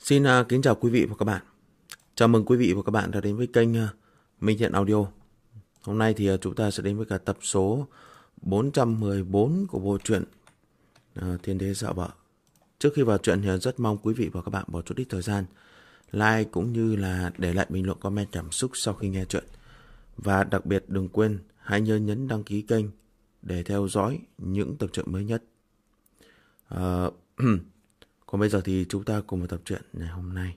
Xin kính chào quý vị và các bạn. Chào mừng quý vị và các bạn đã đến với kênh Minh Thiện Audio. Hôm nay thì chúng ta sẽ đến với cả tập số 414 của bộ truyện Thiên Đế Sợ Vợ. Trước khi vào truyện thì rất mong quý vị và các bạn bỏ chút ít thời gian like cũng như là để lại bình luận comment cảm xúc sau khi nghe truyện. Và đặc biệt đừng quên hãy nhớ nhấn đăng ký kênh để theo dõi những tập truyện mới nhất. Còn bây giờ thì chúng ta cùng vào tập truyện ngày hôm nay.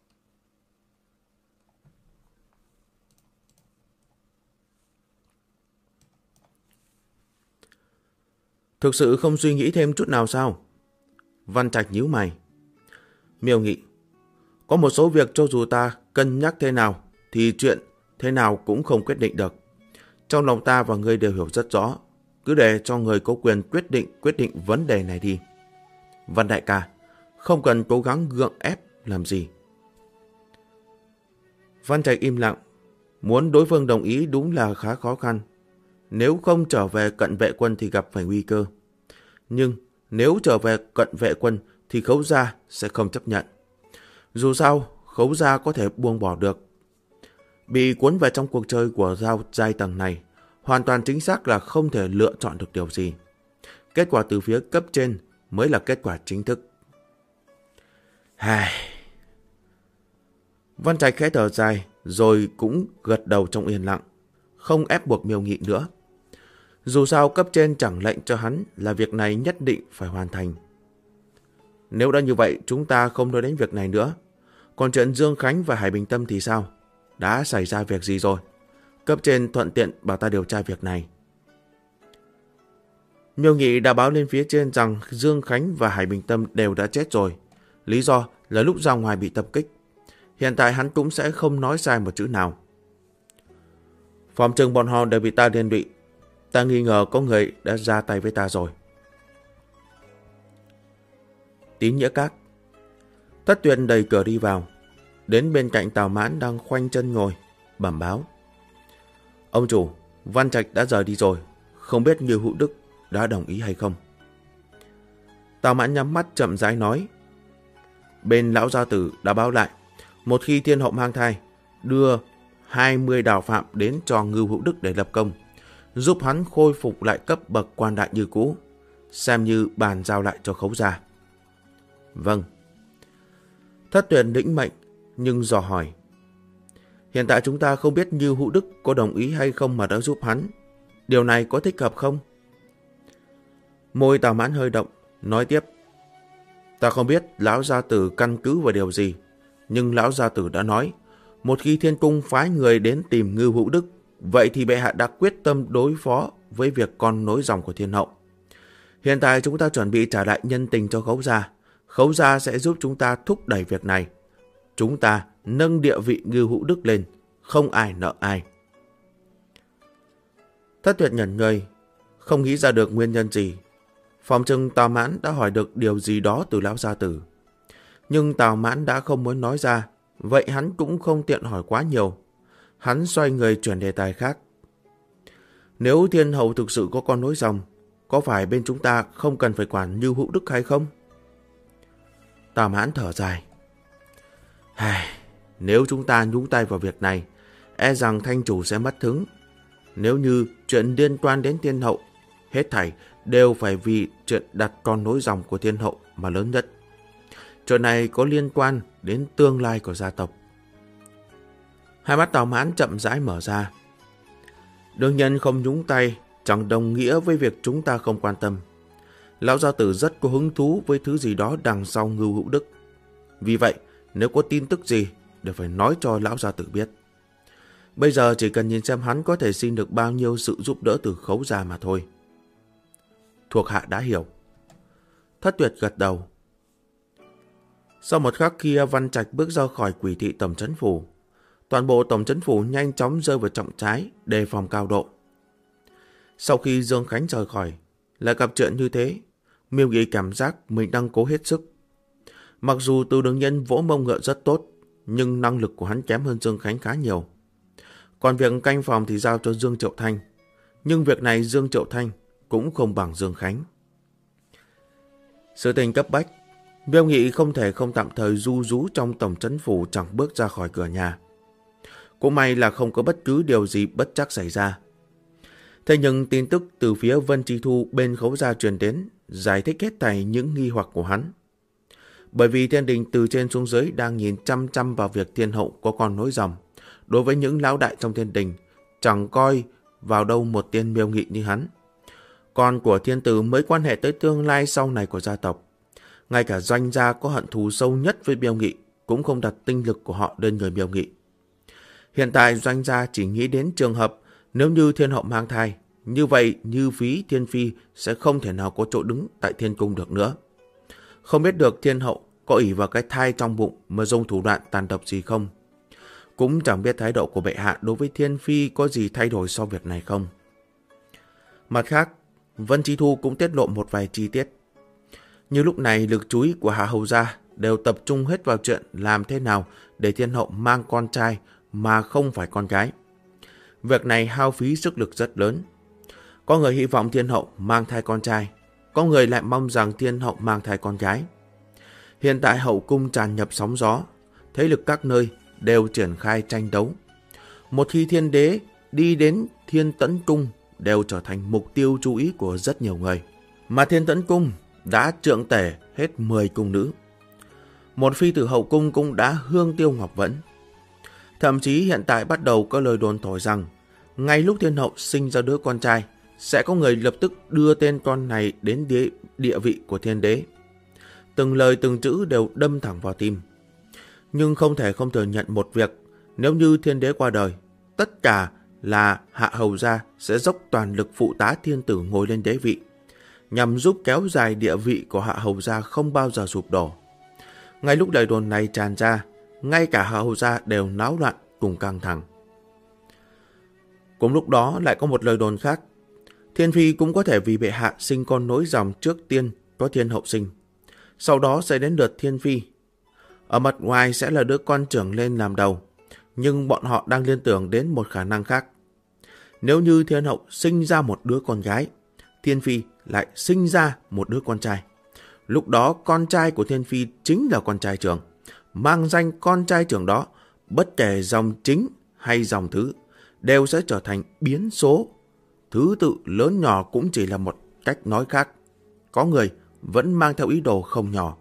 Thực sự không suy nghĩ thêm chút nào sao? Văn Trạch nhíu mày. Miêu Nghị. Có một số việc cho dù ta cân nhắc thế nào thì chuyện thế nào cũng không quyết định được. Trong lòng ta và ngươi đều hiểu rất rõ. Cứ để cho người có quyền quyết định vấn đề này đi. Văn đại ca, không cần cố gắng gượng ép làm gì. Văn Trạch im lặng. Muốn đối phương đồng ý đúng là khá khó khăn. Nếu không trở về cận vệ quân thì gặp phải nguy cơ. Nhưng nếu trở về cận vệ quân thì Khấu gia sẽ không chấp nhận. Dù sao, Khấu gia có thể buông bỏ được. Bị cuốn vào trong cuộc chơi của giao giai tầng này, hoàn toàn chính xác là không thể lựa chọn được điều gì. Kết quả từ phía cấp trên mới là kết quả chính thức. Văn Trạch khẽ thở dài rồi cũng gật đầu trong yên lặng, không ép buộc Miêu Nghị nữa. Dù sao cấp trên chẳng lệnh cho hắn là việc này nhất định phải hoàn thành. Nếu đã như vậy chúng ta không nói đến việc này nữa. Còn chuyện Dương Khánh và Hải Bình Tâm thì sao? Đã xảy ra việc gì rồi? Cấp trên thuận tiện bảo ta điều tra việc này. Miêu Nghị đã báo lên phía trên rằng Dương Khánh và Hải Bình Tâm đều đã chết rồi. Lý do là lúc ra ngoài bị tập kích. Hiện tại hắn cũng sẽ không nói sai một chữ nào. Phòng trừng bọn họ đều bị ta liên lụy. Ta nghi ngờ có người đã ra tay với ta rồi. Tín Nghĩa Các. Thất Tuyền đẩy cửa đi vào. Đến bên cạnh Tào Mãn đang khoanh chân ngồi, bẩm báo. Ông chủ, Văn Trạch đã rời đi rồi. Không biết Như Hữu Đức đã đồng ý hay không? Tào Mãn nhắm mắt chậm rãi nói. Bên lão gia tử đã báo lại. Một khi thiên hậu mang thai, đưa 20 đào phạm đến cho Ngưu Hữu Đức để lập công, giúp hắn khôi phục lại cấp bậc quan đại như cũ, xem như bàn giao lại cho Khấu gia. Vâng. Thất Tuyền lĩnh mệnh, nhưng dò hỏi. Hiện tại chúng ta không biết Như Hữu Đức có đồng ý hay không mà đã giúp hắn. Điều này có thích hợp không? Môi Tào Mãn hơi động, nói tiếp. Ta không biết lão gia tử căn cứ vào điều gì, nhưng lão gia tử đã nói, một khi thiên cung phái người đến tìm Ngưu Hữu Đức, vậy thì bệ hạ đã quyết tâm đối phó với việc con nối dòng của thiên hậu. Hiện tại chúng ta chuẩn bị trả lại nhân tình cho Khấu gia. Khấu gia sẽ giúp chúng ta thúc đẩy việc này. Chúng ta nâng địa vị Ngưu Hữu Đức lên, không ai nợ ai. Thất Tuyệt ngẩn người, không nghĩ ra được nguyên nhân gì. Phòng trừng Tào Mãn đã hỏi được điều gì đó từ lão gia tử. Nhưng Tào Mãn đã không muốn nói ra, vậy hắn cũng không tiện hỏi quá nhiều. Hắn xoay người chuyển đề tài khác. Nếu thiên hậu thực sự có con nối dòng, có phải bên chúng ta không cần phải quản Như Hữu Đức hay không? Tào Mãn thở dài. Nếu chúng ta nhúng tay vào việc này, e rằng thanh chủ sẽ mất hứng. Nếu như chuyện liên quan đến thiên hậu, hết thảy đều phải vì chuyện đặt con nối dòng của thiên hậu mà lớn nhất. Chuyện này có liên quan đến tương lai của gia tộc. Hai mắt Tào Mãn chậm rãi mở ra. Đương nhiên không nhúng tay chẳng đồng nghĩa với việc chúng ta không quan tâm. Lão gia tử rất có hứng thú với thứ gì đó đằng sau Ngưu Hữu Đức. Vì vậy, nếu có tin tức gì đều phải nói cho lão gia tử biết. Bây giờ chỉ cần nhìn xem hắn có thể xin được bao nhiêu sự giúp đỡ từ Khấu gia mà thôi. Thuộc hạ đã hiểu. Thất Tuyệt gật đầu. Sau một khắc khi Văn Trạch bước ra khỏi Quỷ thị tổng trấn phủ, toàn bộ tổng trấn phủ nhanh chóng rơi vào trọng trái, đề phòng cao độ. Sau khi Dương Khánh rời khỏi, lại gặp chuyện như thế, Miêu Nghị cảm giác mình đang cố hết sức. Mặc dù Từ Đường Nhân vỗ mông ngựa rất tốt, nhưng năng lực của hắn kém hơn Dương Khánh khá nhiều. Còn việc canh phòng thì giao cho Dương Triệu Thanh, nhưng việc này Dương Triệu Thanh cũng không bằng Dương Khánh. Sự tình cấp bách, Miêu Nghị không thể không tạm thời ru rú trong tổng trấn phủ, chẳng bước ra khỏi cửa nhà. Cũng may là không có bất cứ điều gì bất trắc xảy ra. Thế nhưng tin tức từ phía Vân Chi Thu bên Khấu gia truyền đến, giải thích hết thảy những nghi hoặc của hắn. Bởi vì thiên đình từ trên xuống dưới đang nhìn chăm chăm vào việc thiên hậu có con nối dòng. Đối với những lão đại trong thiên đình, chẳng coi vào đâu một tên Miêu Nghị như hắn. Con của thiên tử mới quan hệ tới tương lai sau này của gia tộc. Ngay cả Doanh gia có hận thù sâu nhất với Miêu Nghị cũng không đặt tinh lực của họ lên người Miêu Nghị. Hiện tại Doanh gia chỉ nghĩ đến trường hợp nếu như thiên hậu mang thai, như vậy Như Phí Thiên Phi sẽ không thể nào có chỗ đứng tại thiên cung được nữa. Không biết được thiên hậu có ỷ vào cái thai trong bụng mà dùng thủ đoạn tàn độc gì không. Cũng chẳng biết thái độ của bệ hạ đối với Thiên Phi có gì thay đổi sau việc này không. Mặt khác, Vân Chi Thu cũng tiết lộ một vài chi tiết. Như lúc này lực chú ý của Hạ Hầu gia đều tập trung hết vào chuyện làm thế nào để thiên hậu mang con trai mà không phải con gái. Việc này hao phí sức lực rất lớn. Có người hy vọng thiên hậu mang thai con trai, có người lại mong rằng thiên hậu mang thai con gái. Hiện tại hậu cung tràn nhập sóng gió, thế lực các nơi đều triển khai tranh đấu. Một khi thiên đế đi đến Thiên Tẫn Cung đều trở thành mục tiêu chú ý của rất nhiều người. Mà Thiên Tẫn Cung đã trượng tể hết 10 cung nữ. Một phi tử hậu cung cũng đã hương tiêu ngọc vẫn. Thậm chí hiện tại bắt đầu có lời đồn thổi rằng ngay lúc thiên hậu sinh ra đứa con trai, sẽ có người lập tức đưa tên con này đến địa vị của thiên đế. Từng lời từng chữ đều đâm thẳng vào tim. Nhưng không thể không thừa nhận một việc, nếu như thiên đế qua đời, tất cả là Hạ Hầu gia sẽ dốc toàn lực phụ tá thiên tử ngồi lên đế vị, nhằm giúp kéo dài địa vị của Hạ Hầu gia không bao giờ sụp đổ. Ngay lúc lời đồn này tràn ra, ngay cả Hạ Hầu gia đều náo loạn cùng căng thẳng. Cùng lúc đó lại có một lời đồn khác, Thiên Phi cũng có thể vì bệ hạ sinh con nối dòng trước tiên có thiên hậu sinh, sau đó sẽ đến lượt Thiên Phi. Ở mặt ngoài sẽ là đứa con trưởng lên làm đầu, nhưng bọn họ đang liên tưởng đến một khả năng khác. Nếu như thiên hậu sinh ra một đứa con gái, Thiên Phi lại sinh ra một đứa con trai. Lúc đó con trai của Thiên Phi chính là con trai trưởng. Mang danh con trai trưởng đó, bất kể dòng chính hay dòng thứ, đều sẽ trở thành biến số. Thứ tự lớn nhỏ cũng chỉ là một cách nói khác. Có người vẫn mang theo ý đồ không nhỏ.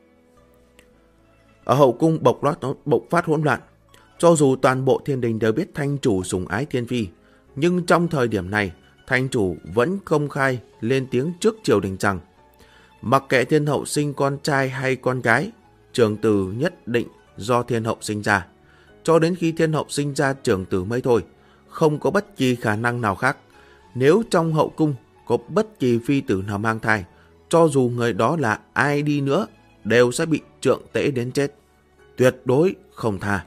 Ở hậu cung bộc phát hỗn loạn. Cho dù toàn bộ thiên đình đều biết thanh chủ sủng ái Thiên Phi, nhưng trong thời điểm này, thanh chủ vẫn công khai lên tiếng trước triều đình rằng mặc kệ thiên hậu sinh con trai hay con gái, trưởng tử nhất định do thiên hậu sinh ra. Cho đến khi thiên hậu sinh ra trưởng tử mới thôi, không có bất kỳ khả năng nào khác. Nếu trong hậu cung có bất kỳ phi tử nào mang thai, cho dù người đó là ai đi nữa, đều sẽ bị trượng tễ đến chết. Tuyệt đối không tha.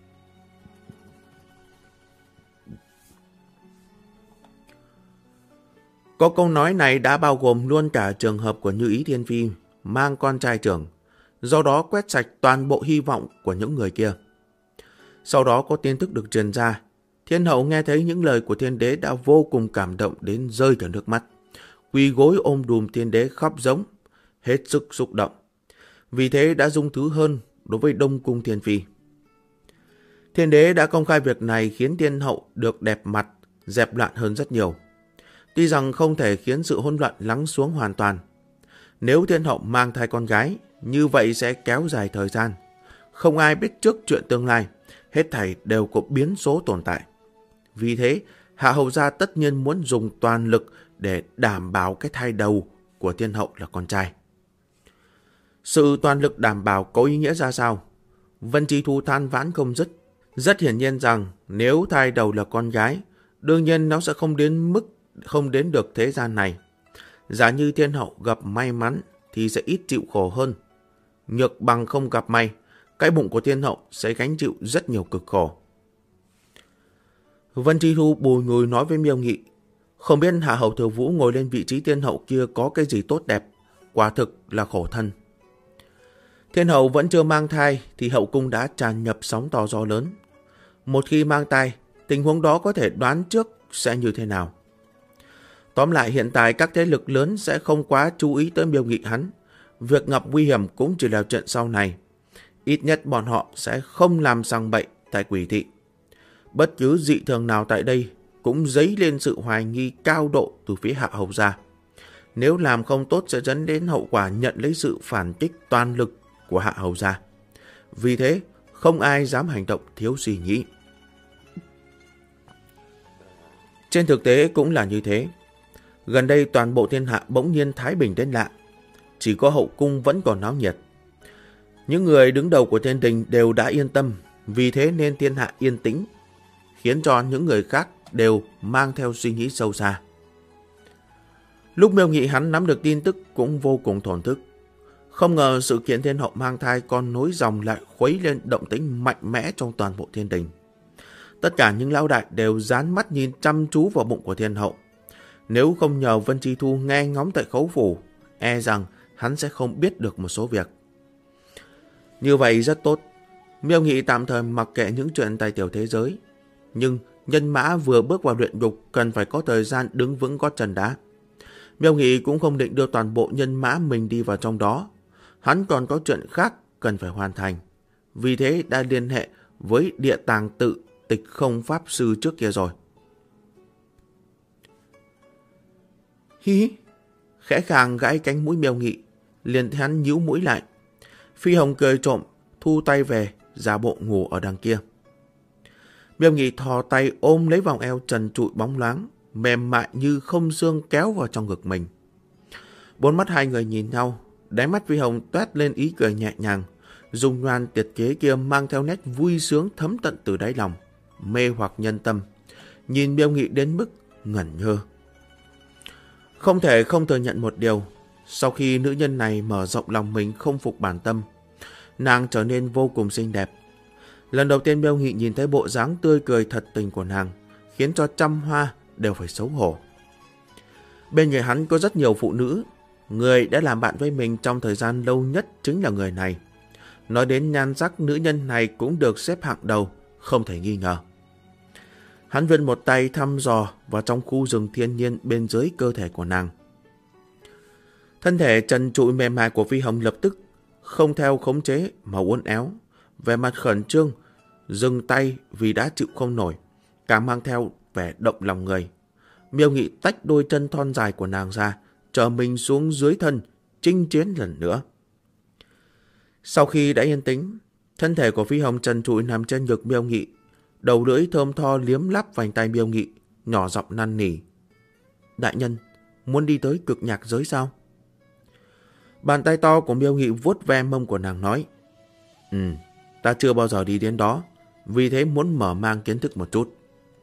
Có câu nói này đã bao gồm luôn cả trường hợp của Như Ý Thiên Phi mang con trai trưởng, do đó quét sạch toàn bộ hy vọng của những người kia. Sau đó có tin tức được truyền ra, thiên hậu nghe thấy những lời của thiên đế đã vô cùng cảm động đến rơi cả nước mắt, quỳ gối ôm đùm thiên đế khóc giống, hết sức xúc động. Vì thế đã dung thứ hơn đối với Đông Cung Thiên Phi. Thiên đế đã công khai việc này khiến thiên hậu được đẹp mặt, dẹp loạn hơn rất nhiều. Tuy rằng không thể khiến sự hỗn loạn lắng xuống hoàn toàn. Nếu thiên hậu mang thai con gái, như vậy sẽ kéo dài thời gian. Không ai biết trước chuyện tương lai, hết thảy đều có biến số tồn tại. Vì thế, Hạ Hầu gia tất nhiên muốn dùng toàn lực để đảm bảo cái thai đầu của thiên hậu là con trai. Sự toàn lực đảm bảo có ý nghĩa ra sao? Vân Chi Thu than vãn không dứt. Rất hiển nhiên rằng nếu thai đầu là con gái, đương nhiên nó sẽ không đến được thế gian này. Giả như thiên hậu gặp may mắn thì sẽ ít chịu khổ hơn. Nhược bằng không gặp may, cái bụng của thiên hậu sẽ gánh chịu rất nhiều cực khổ. Vân Chi Thu bùi ngùi nói với Miêu Nghị, không biết Hạ Hầu Thừa Vũ ngồi lên vị trí thiên hậu kia có cái gì tốt đẹp, quả thực là khổ thân. Thiên hậu vẫn chưa mang thai thì hậu cung đã tràn nhập sóng to gió lớn. Một khi mang thai, tình huống đó có thể đoán trước sẽ như thế nào. Tóm lại hiện tại các thế lực lớn sẽ không quá chú ý tới Miêu Nghị hắn, việc gặp nguy hiểm cũng chỉ là chuyện sau này. Ít nhất bọn họ sẽ không làm sang bậy tại quỷ thị. Bất cứ dị thường nào tại đây cũng dấy lên sự hoài nghi cao độ từ phía Hạ Hầu gia. Nếu làm không tốt sẽ dẫn đến hậu quả nhận lấy sự phản kích toàn lực của Hạ Hầu gia. Vì thế, không ai dám hành động thiếu suy nghĩ. Trên thực tế cũng là như thế. Gần đây toàn bộ thiên hạ bỗng nhiên thái bình đến lạ. Chỉ có hậu cung vẫn còn náo nhiệt. Những người đứng đầu của thiên đình đều đã yên tâm, vì thế nên thiên hạ yên tĩnh, khiến cho những người khác đều mang theo suy nghĩ sâu xa. Lúc Miêu Nghị hắn nắm được tin tức cũng vô cùng thổn thức. Không ngờ sự kiện thiên hậu mang thai con nối dòng lại khuấy lên động tĩnh mạnh mẽ trong toàn bộ thiên đình. Tất cả những lão đại đều dán mắt nhìn chăm chú vào bụng của thiên hậu. Nếu không nhờ Vân Chi Thu nghe ngóng tại khấu phủ, e rằng hắn sẽ không biết được một số việc. Như vậy rất tốt. Miêu Nghị tạm thời mặc kệ những chuyện tài tiểu thế giới. Nhưng nhân mã vừa bước vào luyện ngục cần phải có thời gian đứng vững gót chân đá. Miêu Nghị cũng không định đưa toàn bộ nhân mã mình đi vào trong đó. Hắn còn có chuyện khác cần phải hoàn thành. Vì thế đã liên hệ với Địa Tàng Tự Tịch Không Pháp Sư trước kia rồi. Hí! Khẽ khàng gãi cánh mũi Miêu Nghị, liền hắn nhíu mũi lại. Phi Hồng cười trộm, thu tay về, giả bộ ngủ ở đằng kia. Miêu Nghị thò tay ôm lấy vòng eo trần trụi bóng loáng, mềm mại như không xương kéo vào trong ngực mình. Bốn mắt hai người nhìn nhau, đáy mắt Phi Hồng toát lên ý cười nhẹ nhàng, dùng nhoan tiệt kế kia mang theo nét vui sướng thấm tận từ đáy lòng, mê hoặc nhân tâm, nhìn Miêu Nghị đến mức ngẩn ngơ. Không thể không thừa nhận một điều, sau khi nữ nhân này mở rộng lòng mình không phục bản tâm, nàng trở nên vô cùng xinh đẹp. Lần đầu tiên Miêu Nghị nhìn thấy bộ dáng tươi cười thật tình của nàng, khiến cho trăm hoa đều phải xấu hổ. Bên người hắn có rất nhiều phụ nữ, người đã làm bạn với mình trong thời gian lâu nhất chính là người này. Nói đến nhan sắc, nữ nhân này cũng được xếp hạng đầu, không thể nghi ngờ. Hắn vươn một tay thăm dò vào trong khu rừng thiên nhiên bên dưới cơ thể của nàng. Thân thể trần trụi mềm mại của Phi Hồng lập tức không theo khống chế mà uốn éo, vẻ mặt khẩn trương, dừng tay vì đã chịu không nổi, càng mang theo vẻ động lòng người. Miêu Nghị tách đôi chân thon dài của nàng ra, trở mình xuống dưới thân, chinh chiến lần nữa. Sau khi đã yên tĩnh, thân thể của Phi Hồng trần trụi nằm trên ngực Miêu Nghị, đầu lưỡi thơm tho liếm lắp vành tay Miêu Nghị, nhỏ giọng năn nỉ. Đại nhân, muốn đi tới cực nhạc giới sao? Bàn tay to của Miêu Nghị vuốt ve mông của nàng nói. Ta chưa bao giờ đi đến đó, vì thế muốn mở mang kiến thức một chút.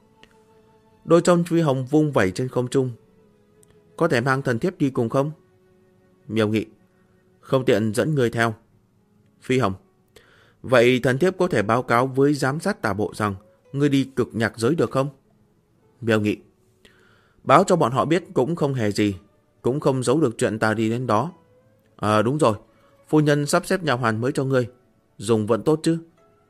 Đôi chân Phi Hồng vung vẩy trên không trung. Có thể mang thần thiếp đi cùng không? Miêu Nghị. Không tiện dẫn người theo. Phi Hồng. Vậy thần thiếp có thể báo cáo với giám sát tả bộ rằng ngươi đi cực nhạc giới được không? Miêu Nghị. Báo cho bọn họ biết cũng không hề gì, cũng không giấu được chuyện ta đi đến đó. Đúng rồi, phu nhân sắp xếp nhà hoàn mới cho ngươi, dùng vẫn tốt chứ?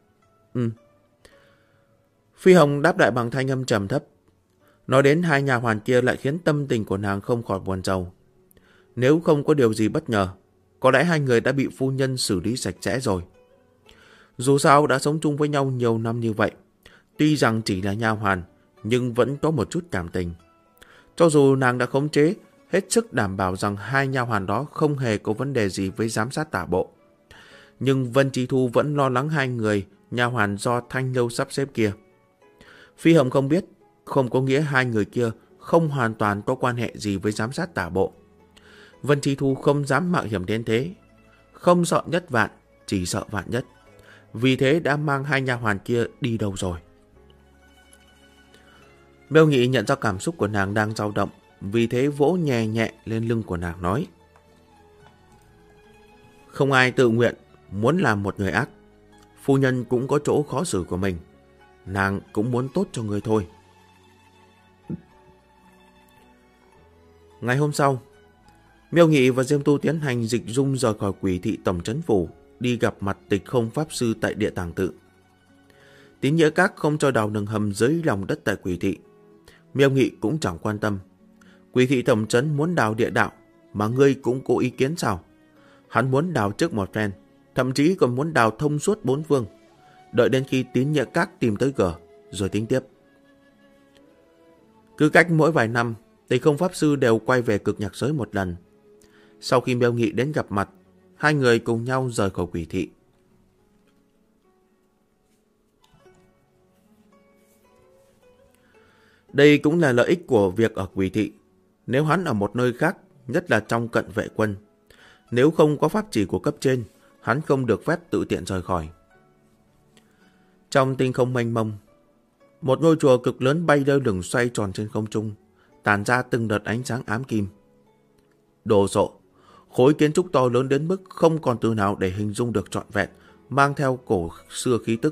Phi Hồng đáp lại bằng thanh âm trầm thấp. Nói đến hai nhà hoàn kia lại khiến tâm tình của nàng không khỏi buồn rầu. Nếu không có điều gì bất ngờ, có lẽ hai người đã bị phu nhân xử lý sạch sẽ rồi. Dù sao đã sống chung với nhau nhiều năm như vậy, tuy rằng chỉ là nha hoàn, nhưng vẫn có một chút cảm tình. Cho dù nàng đã khống chế, hết sức đảm bảo rằng hai nha hoàn đó không hề có vấn đề gì với giám sát tả bộ. Nhưng Vân Chi Thu vẫn lo lắng hai người nha hoàn do Thanh Lâu sắp xếp kia. Phi Hồng không biết, không có nghĩa hai người kia không hoàn toàn có quan hệ gì với giám sát tả bộ. Vân Chi Thu không dám mạo hiểm đến thế, không sợ nhất vạn, chỉ sợ vạn nhất. Vì thế đã mang hai nha hoàn kia đi đâu rồi. Miêu Nghị nhận ra cảm xúc của nàng đang dao động, vì thế vỗ nhẹ nhẹ lên lưng của nàng nói. Không ai tự nguyện muốn làm một người ác. Phu nhân cũng có chỗ khó xử của mình. Nàng cũng muốn tốt cho người thôi. Ngày hôm sau, Miêu Nghị và Diêm Tu tiến hành dịch dung rời khỏi Quỷ thị tổng trấn phủ, đi gặp mặt Tịch Không Pháp Sư tại Địa Tàng Tự. Tín Nghĩa Các không cho đào đường hầm dưới lòng đất tại Quỷ thị. Miêu Nghị cũng chẳng quan tâm. Quỷ thị tổng trấn muốn đào địa đạo, mà ngươi cũng có ý kiến sao? Hắn muốn đào trước một phen, thậm chí còn muốn đào thông suốt 4 phương, đợi đến khi Tín Nghĩa Các tìm tới cửa, rồi tính tiếp. Cứ cách mỗi vài năm, Tịch Không Pháp Sư đều quay về Cực Nhạc Giới một lần. Sau khi Miêu Nghị đến gặp mặt, hai người cùng nhau rời khỏi Quỷ Thị. Đây cũng là lợi ích của việc ở Quỷ Thị. Nếu hắn ở một nơi khác, nhất là trong cận vệ quân, nếu không có pháp chỉ của cấp trên, hắn không được phép tự tiện rời khỏi. Trong tinh không mênh mông, một ngôi chùa cực lớn bay lơ lửng xoay tròn trên không trung, tàn ra từng đợt ánh sáng ám kim. Đồ sộ, khối kiến trúc to lớn đến mức không còn từ nào để hình dung được trọn vẹn, mang theo cổ xưa khí tức.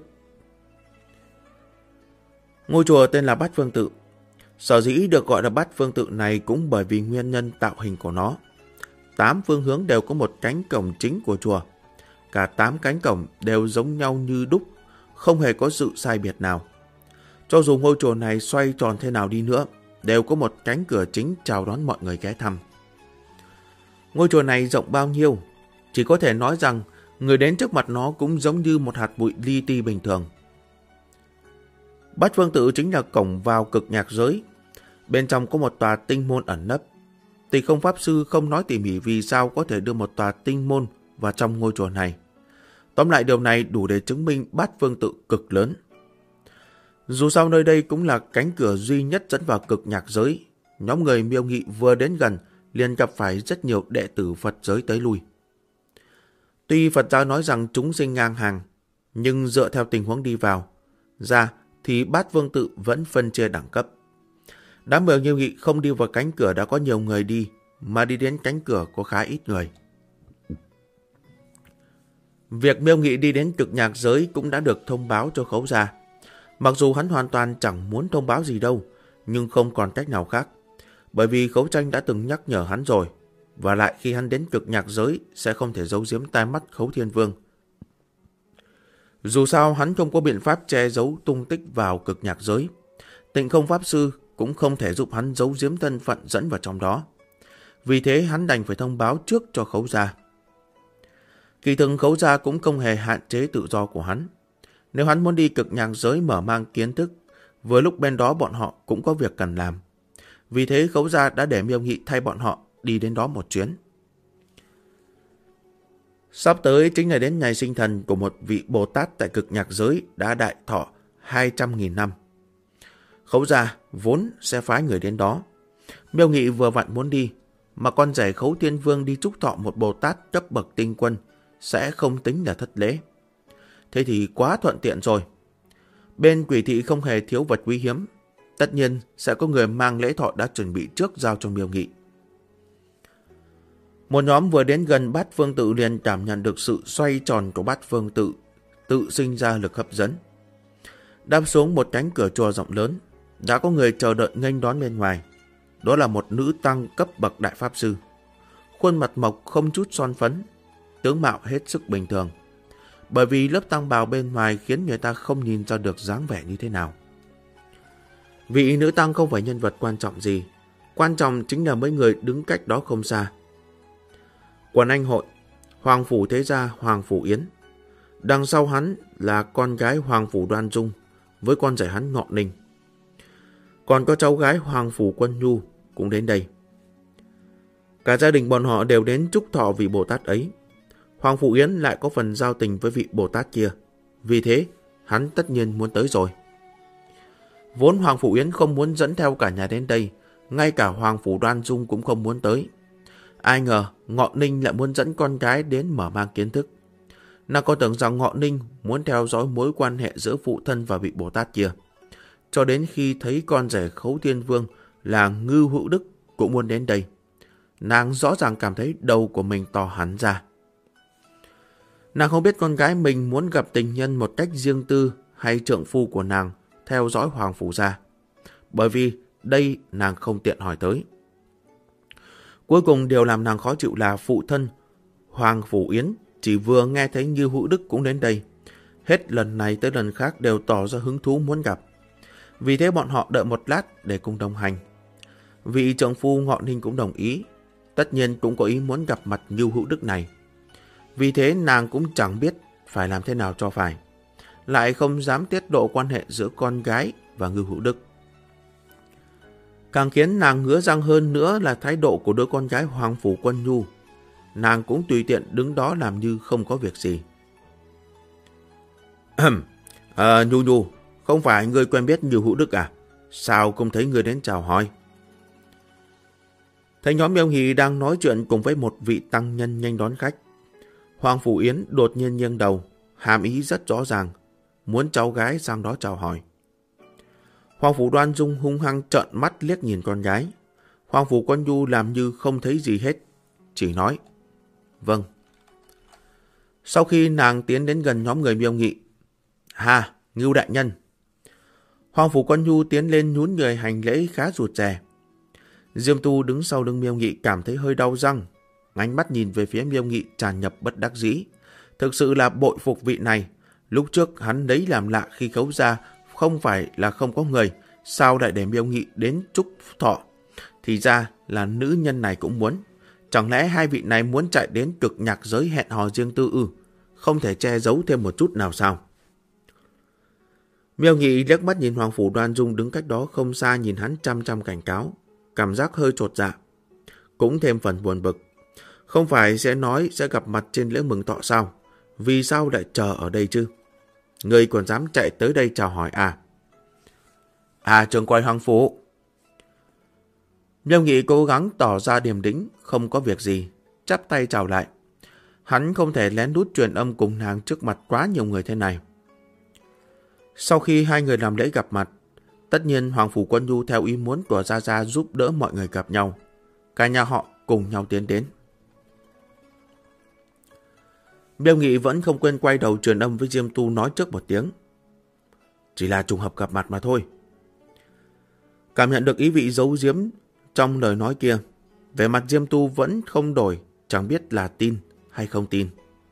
Ngôi chùa tên là Bát Phương Tự. Sở dĩ được gọi là Bát Phương Tự này cũng bởi vì nguyên nhân tạo hình của nó. 8 phương hướng đều có một cánh cổng chính của chùa. Cả 8 cánh cổng đều giống nhau như đúc, không hề có sự sai biệt nào. Cho dù ngôi chùa này xoay tròn thế nào đi nữa, đều có một cánh cửa chính chào đón mọi người ghé thăm. Ngôi chùa này rộng bao nhiêu? Chỉ có thể nói rằng người đến trước mặt nó cũng giống như một hạt bụi li ti bình thường. Bát Phương Tự chính là cổng vào Cực Nhạc Giới. Bên trong có một tòa tinh môn ẩn nấp. Tịch Không Pháp Sư không nói tỉ mỉ vì sao có thể đưa một tòa tinh môn vào trong ngôi chùa này. Tóm lại điều này đủ để chứng minh Bát Phương Tự cực lớn. Dù sao nơi đây cũng là cánh cửa duy nhất dẫn vào Cực Nhạc Giới, nhóm người Miêu Nghị vừa đến gần liền gặp phải rất nhiều đệ tử Phật giới tới lui. Tuy Phật giáo nói rằng chúng sinh ngang hàng, nhưng dựa theo tình huống đi vào ra thì Bát Phương Tự vẫn phân chia đẳng cấp. Đám người Miêu Nghị không đi vào cánh cửa đã có nhiều người đi, mà đi đến cánh cửa có khá ít người. Việc Miêu Nghị đi đến Cực Nhạc Giới cũng đã được thông báo cho Khấu Gia. Mặc dù hắn hoàn toàn chẳng muốn thông báo gì đâu, nhưng không còn cách nào khác. Bởi vì Khấu Tranh đã từng nhắc nhở hắn rồi, và lại khi hắn đến Cực Nhạc Giới sẽ không thể giấu giếm tai mắt Khấu Thiên Vương. Dù sao hắn không có biện pháp che giấu tung tích vào Cực Nhạc Giới, Tịnh Không Pháp Sư cũng không thể giúp hắn giấu giếm thân phận dẫn vào trong đó. Vì thế hắn đành phải thông báo trước cho Khấu Gia. Kỳ thực Khấu Gia cũng không hề hạn chế tự do của hắn. Nếu hắn muốn đi Cực Nhạc Giới mở mang kiến thức, vừa lúc bên đó bọn họ cũng có việc cần làm. Vì thế Khấu Gia đã để Miêu Nghị thay bọn họ đi đến đó một chuyến. Sắp tới chính là đến ngày sinh thần của một vị Bồ Tát tại Cực Nhạc Giới đã đại thọ 200.000 năm. Khấu Gia vốn sẽ phái người đến đó. Miêu Nghị vừa vặn muốn đi, mà con rể Khấu Thiên Vương đi chúc thọ một Bồ Tát cấp bậc tinh quân sẽ không tính là thất lễ. Thế thì quá thuận tiện rồi. Bên Quỷ Thị không hề thiếu vật quý hiếm. Tất nhiên sẽ có người mang lễ thọ đã chuẩn bị trước giao cho Miêu Nghị. Một nhóm vừa đến gần Bát Phương Tự liền cảm nhận được sự xoay tròn của Bát Phương Tự, tự sinh ra lực hấp dẫn. Đáp xuống một cánh cửa chùa rộng lớn, đã có người chờ đợi nghênh đón bên ngoài. Đó là một nữ tăng cấp bậc đại pháp sư. Khuôn mặt mộc không chút son phấn, tướng mạo hết sức bình thường. Bởi vì lớp tăng bào bên ngoài khiến người ta không nhìn ra được dáng vẻ như thế nào. Vị nữ tăng không phải nhân vật quan trọng gì, quan trọng chính là mấy người đứng cách đó không xa. Quần Anh Hội, Hoàng Phủ Thế Gia Hoàng Phủ Yến. Đằng sau hắn là con gái Hoàng Phủ Đoan Dung với con rể hắn Ngọ Ninh. Còn có cháu gái Hoàng Phủ Quân Nhu cũng đến đây. Cả gia đình bọn họ đều đến chúc thọ vị Bồ Tát ấy. Hoàng Phủ Yến lại có phần giao tình với vị Bồ Tát kia, vì thế hắn tất nhiên muốn tới rồi. Vốn Hoàng Phủ Yến không muốn dẫn theo cả nhà đến đây, ngay cả Hoàng Phủ Đoan Dung cũng không muốn tới. Ai ngờ Ngọ Ninh lại muốn dẫn con gái đến mở mang kiến thức. Nàng có tưởng rằng Ngọ Ninh muốn theo dõi mối quan hệ giữa phụ thân và vị Bồ Tát kia. Cho đến khi thấy con rể Khấu Thiên Vương là Ngư Hữu Đức cũng muốn đến đây, nàng rõ ràng cảm thấy đầu của mình to hẳn ra. Nàng không biết con gái mình muốn gặp tình nhân một cách riêng tư hay trượng phu của nàng theo dõi Hoàng Phủ gia. Bởi vì đây nàng không tiện hỏi tới. Cuối cùng điều làm nàng khó chịu là phụ thân Hoàng Phủ Yến chỉ vừa nghe thấy Như Hữu Đức cũng đến đây. Hết lần này tới lần khác đều tỏ ra hứng thú muốn gặp. Vì thế bọn họ đợi một lát để cùng đồng hành. Vị trượng phu Ngọ Ninh cũng đồng ý. Tất nhiên cũng có ý muốn gặp mặt Như Hữu Đức này. Vì thế nàng cũng chẳng biết phải làm thế nào cho phải, lại không dám tiết lộ quan hệ giữa con gái và Ngưu Hữu Đức. Càng khiến nàng ngứa răng hơn nữa là thái độ của đứa con gái Hoàng Phủ Quân Nhu. Nàng cũng tùy tiện đứng đó làm như không có việc gì. Nhu Nhu, không phải ngươi quen biết Ngưu Hữu Đức à? Sao không thấy ngươi đến chào hỏi? Thấy nhóm Miêu Nghị đang nói chuyện cùng với một vị tăng nhân nhanh đón khách, Hoàng Phủ Yến đột nhiên nghiêng đầu, hàm ý rất rõ ràng, muốn cháu gái sang đó chào hỏi. Hoàng Phủ Đoan Dung hung hăng trợn mắt liếc nhìn con gái. Hoàng Phủ Quân Nhu làm như không thấy gì hết, chỉ nói vâng. Sau khi nàng tiến đến gần nhóm người Miêu Nghị, Ngưu đại nhân. Hoàng Phủ Quân Nhu tiến lên nhún người hành lễ khá rụt rè. Diêm Tu đứng sau lưng Miêu Nghị cảm thấy hơi đau răng, ánh mắt nhìn về phía Miêu Nghị tràn ngập bất đắc dĩ. Thực sự là bội phục vị này. Lúc trước hắn lấy làm lạ khi khấu ra không phải là không có người, sao lại để Miêu Nghị đến chúc thọ? Thì ra là nữ nhân này cũng muốn. Chẳng lẽ hai vị này muốn chạy đến cực nhạc giới hẹn hò riêng tư ư? Không thể che giấu thêm một chút nào sao? Miêu Nghị liếc mắt nhìn Hoàng Phủ Đoan Dung đứng cách đó không xa nhìn hắn chăm chăm cảnh cáo, cảm giác hơi chột dạ, cũng thêm phần buồn bực. Không phải sẽ nói sẽ gặp mặt trên lễ mừng thọ sao? Vì sao lại chờ ở đây chứ? Người còn dám chạy tới đây chào hỏi à? Trưởng quầy Hoàng Phủ. Miêu Nghị cố gắng tỏ ra điềm tĩnh, không có việc gì, chắp tay chào lại. Hắn không thể lén lút truyền âm cùng nàng trước mặt quá nhiều người thế này. Sau khi hai người làm lễ gặp mặt, tất nhiên Hoàng Phủ Quân Nhu theo ý muốn của Gia Gia giúp đỡ mọi người gặp nhau. Cả nhà họ cùng nhau tiến đến. Miêu Nghị vẫn không quên quay đầu truyền âm với Diêm Tu nói trước một tiếng. Chỉ là trùng hợp gặp mặt mà thôi. Cảm nhận được ý vị giấu giếm trong lời nói kia, vẻ mặt Diêm Tu vẫn không đổi, chẳng biết là tin hay không tin.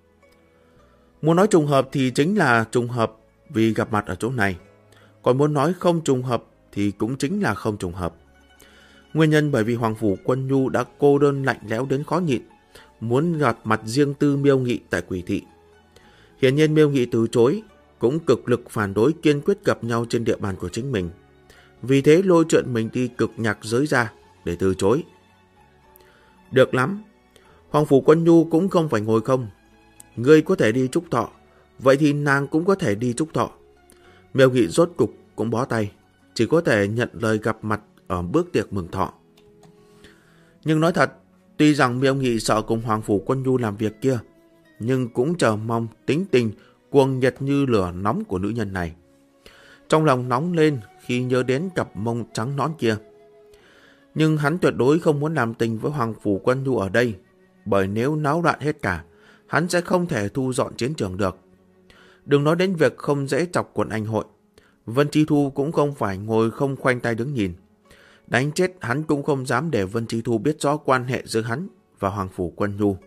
Muốn nói trùng hợp thì chính là trùng hợp vì gặp mặt ở chỗ này. Còn muốn nói không trùng hợp thì cũng chính là không trùng hợp. Nguyên nhân bởi vì Hoàng Phủ Quân Nhu đã cô đơn lạnh lẽo đến khó nhịn, muốn gặp mặt riêng tư Miêu Nghị tại Quỷ Thị. Hiển nhiên Miêu Nghị từ chối, cũng cực lực phản đối kiên quyết gặp nhau trên địa bàn của chính mình. Vì thế lôi chuyện mình đi cực nhạc giới ra để từ chối. Được lắm, Hoàng Phủ Quân Nhu cũng không phải ngồi không. Ngươi có thể đi chúc thọ, vậy thì nàng cũng có thể đi chúc thọ. Miêu Nghị rốt cục cũng bó tay, chỉ có thể nhận lời gặp mặt ở bữa tiệc mừng thọ. Nhưng nói thật, tuy rằng Miêu Nghị sợ cùng Hoàng Phủ Quân Nhu làm việc kia, nhưng cũng chờ mong tính tình cuồng nhiệt như lửa nóng của nữ nhân này. Trong lòng nóng lên khi nhớ đến cặp mông trắng nõn kia. Nhưng hắn tuyệt đối không muốn làm tình với Hoàng Phủ Quân Nhu ở đây, bởi nếu náo loạn hết cả, hắn sẽ không thể thu dọn chiến trường được. Đừng nói đến việc không dễ chọc quần anh hội, Vân Chi Thu cũng không phải ngồi không khoanh tay đứng nhìn. Đánh chết hắn cũng không dám để Vân Chi Thu biết rõ quan hệ giữa hắn và Hoàng Phủ Quân Nhu.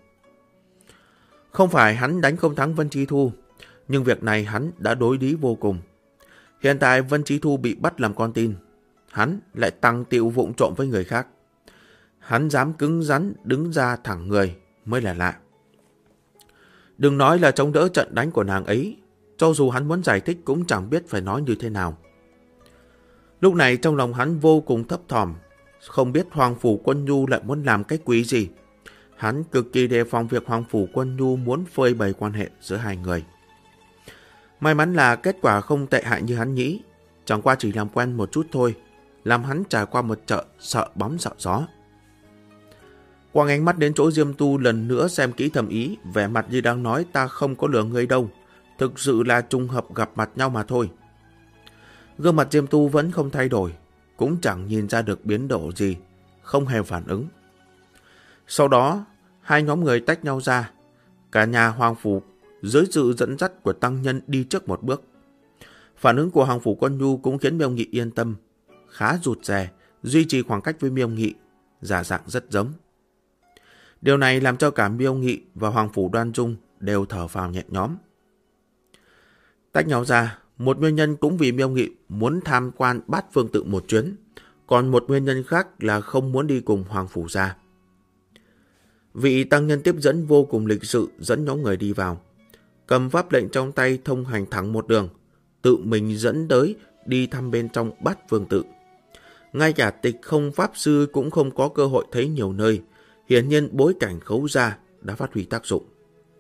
Không phải hắn đánh không thắng Vân Chi Thu, nhưng việc này hắn đã đối lý vô cùng. Hiện tại Vân Chi Thu bị bắt làm con tin, hắn lại tăng tiệu vụng trộm với người khác. Hắn dám cứng rắn đứng ra thẳng người mới là lạ. Đừng nói là chống đỡ trận đánh của nàng ấy, cho dù hắn muốn giải thích cũng chẳng biết phải nói như thế nào. Lúc này trong lòng hắn vô cùng thấp thỏm, không biết Hoàng Phủ Quân Nhu lại muốn làm cái quỷ gì. Hắn cực kỳ đề phòng việc Hoàng Phủ Quân Nhu muốn phơi bày quan hệ giữa hai người. May mắn là kết quả không tệ hại như hắn nghĩ, chẳng qua chỉ làm quen một chút thôi, làm hắn trải qua một chợ sợ bóng sợ gió. Quang ánh mắt đến chỗ Diêm Tu lần nữa xem kỹ thầm ý, vẻ mặt như đang nói ta không có lừa ngươi đâu, thực sự là trùng hợp gặp mặt nhau mà thôi. Gương mặt Diêm Tu vẫn không thay đổi, cũng chẳng nhìn ra được biến đổi gì, không hề phản ứng. Sau đó, hai nhóm người tách nhau ra, cả nhà Hoàng Phủ dưới sự dẫn dắt của tăng nhân đi trước một bước. Phản ứng của Hoàng Phủ Quân Nhu cũng khiến Miêu Nghị yên tâm, khá rụt rè, duy trì khoảng cách với Miêu Nghị, giả dạng rất giống. Điều này làm cho cả Miêu Nghị và Hoàng Phủ Đoan Dung đều thở phào nhẹ nhõm. Tách nhau ra, một nguyên nhân cũng vì Miêu Nghị muốn tham quan Bát Phương Tự một chuyến, còn một nguyên nhân khác là không muốn đi cùng Hoàng Phủ gia. Vị tăng nhân tiếp dẫn vô cùng lịch sự dẫn nhóm người đi vào. Cầm pháp lệnh trong tay thông hành thẳng một đường, tự mình dẫn tới đi thăm bên trong Bát Vương tự. Ngay cả Tịch Không pháp sư cũng không có cơ hội thấy nhiều nơi, hiển nhiên bối cảnh Khấu gia đã phát huy tác dụng.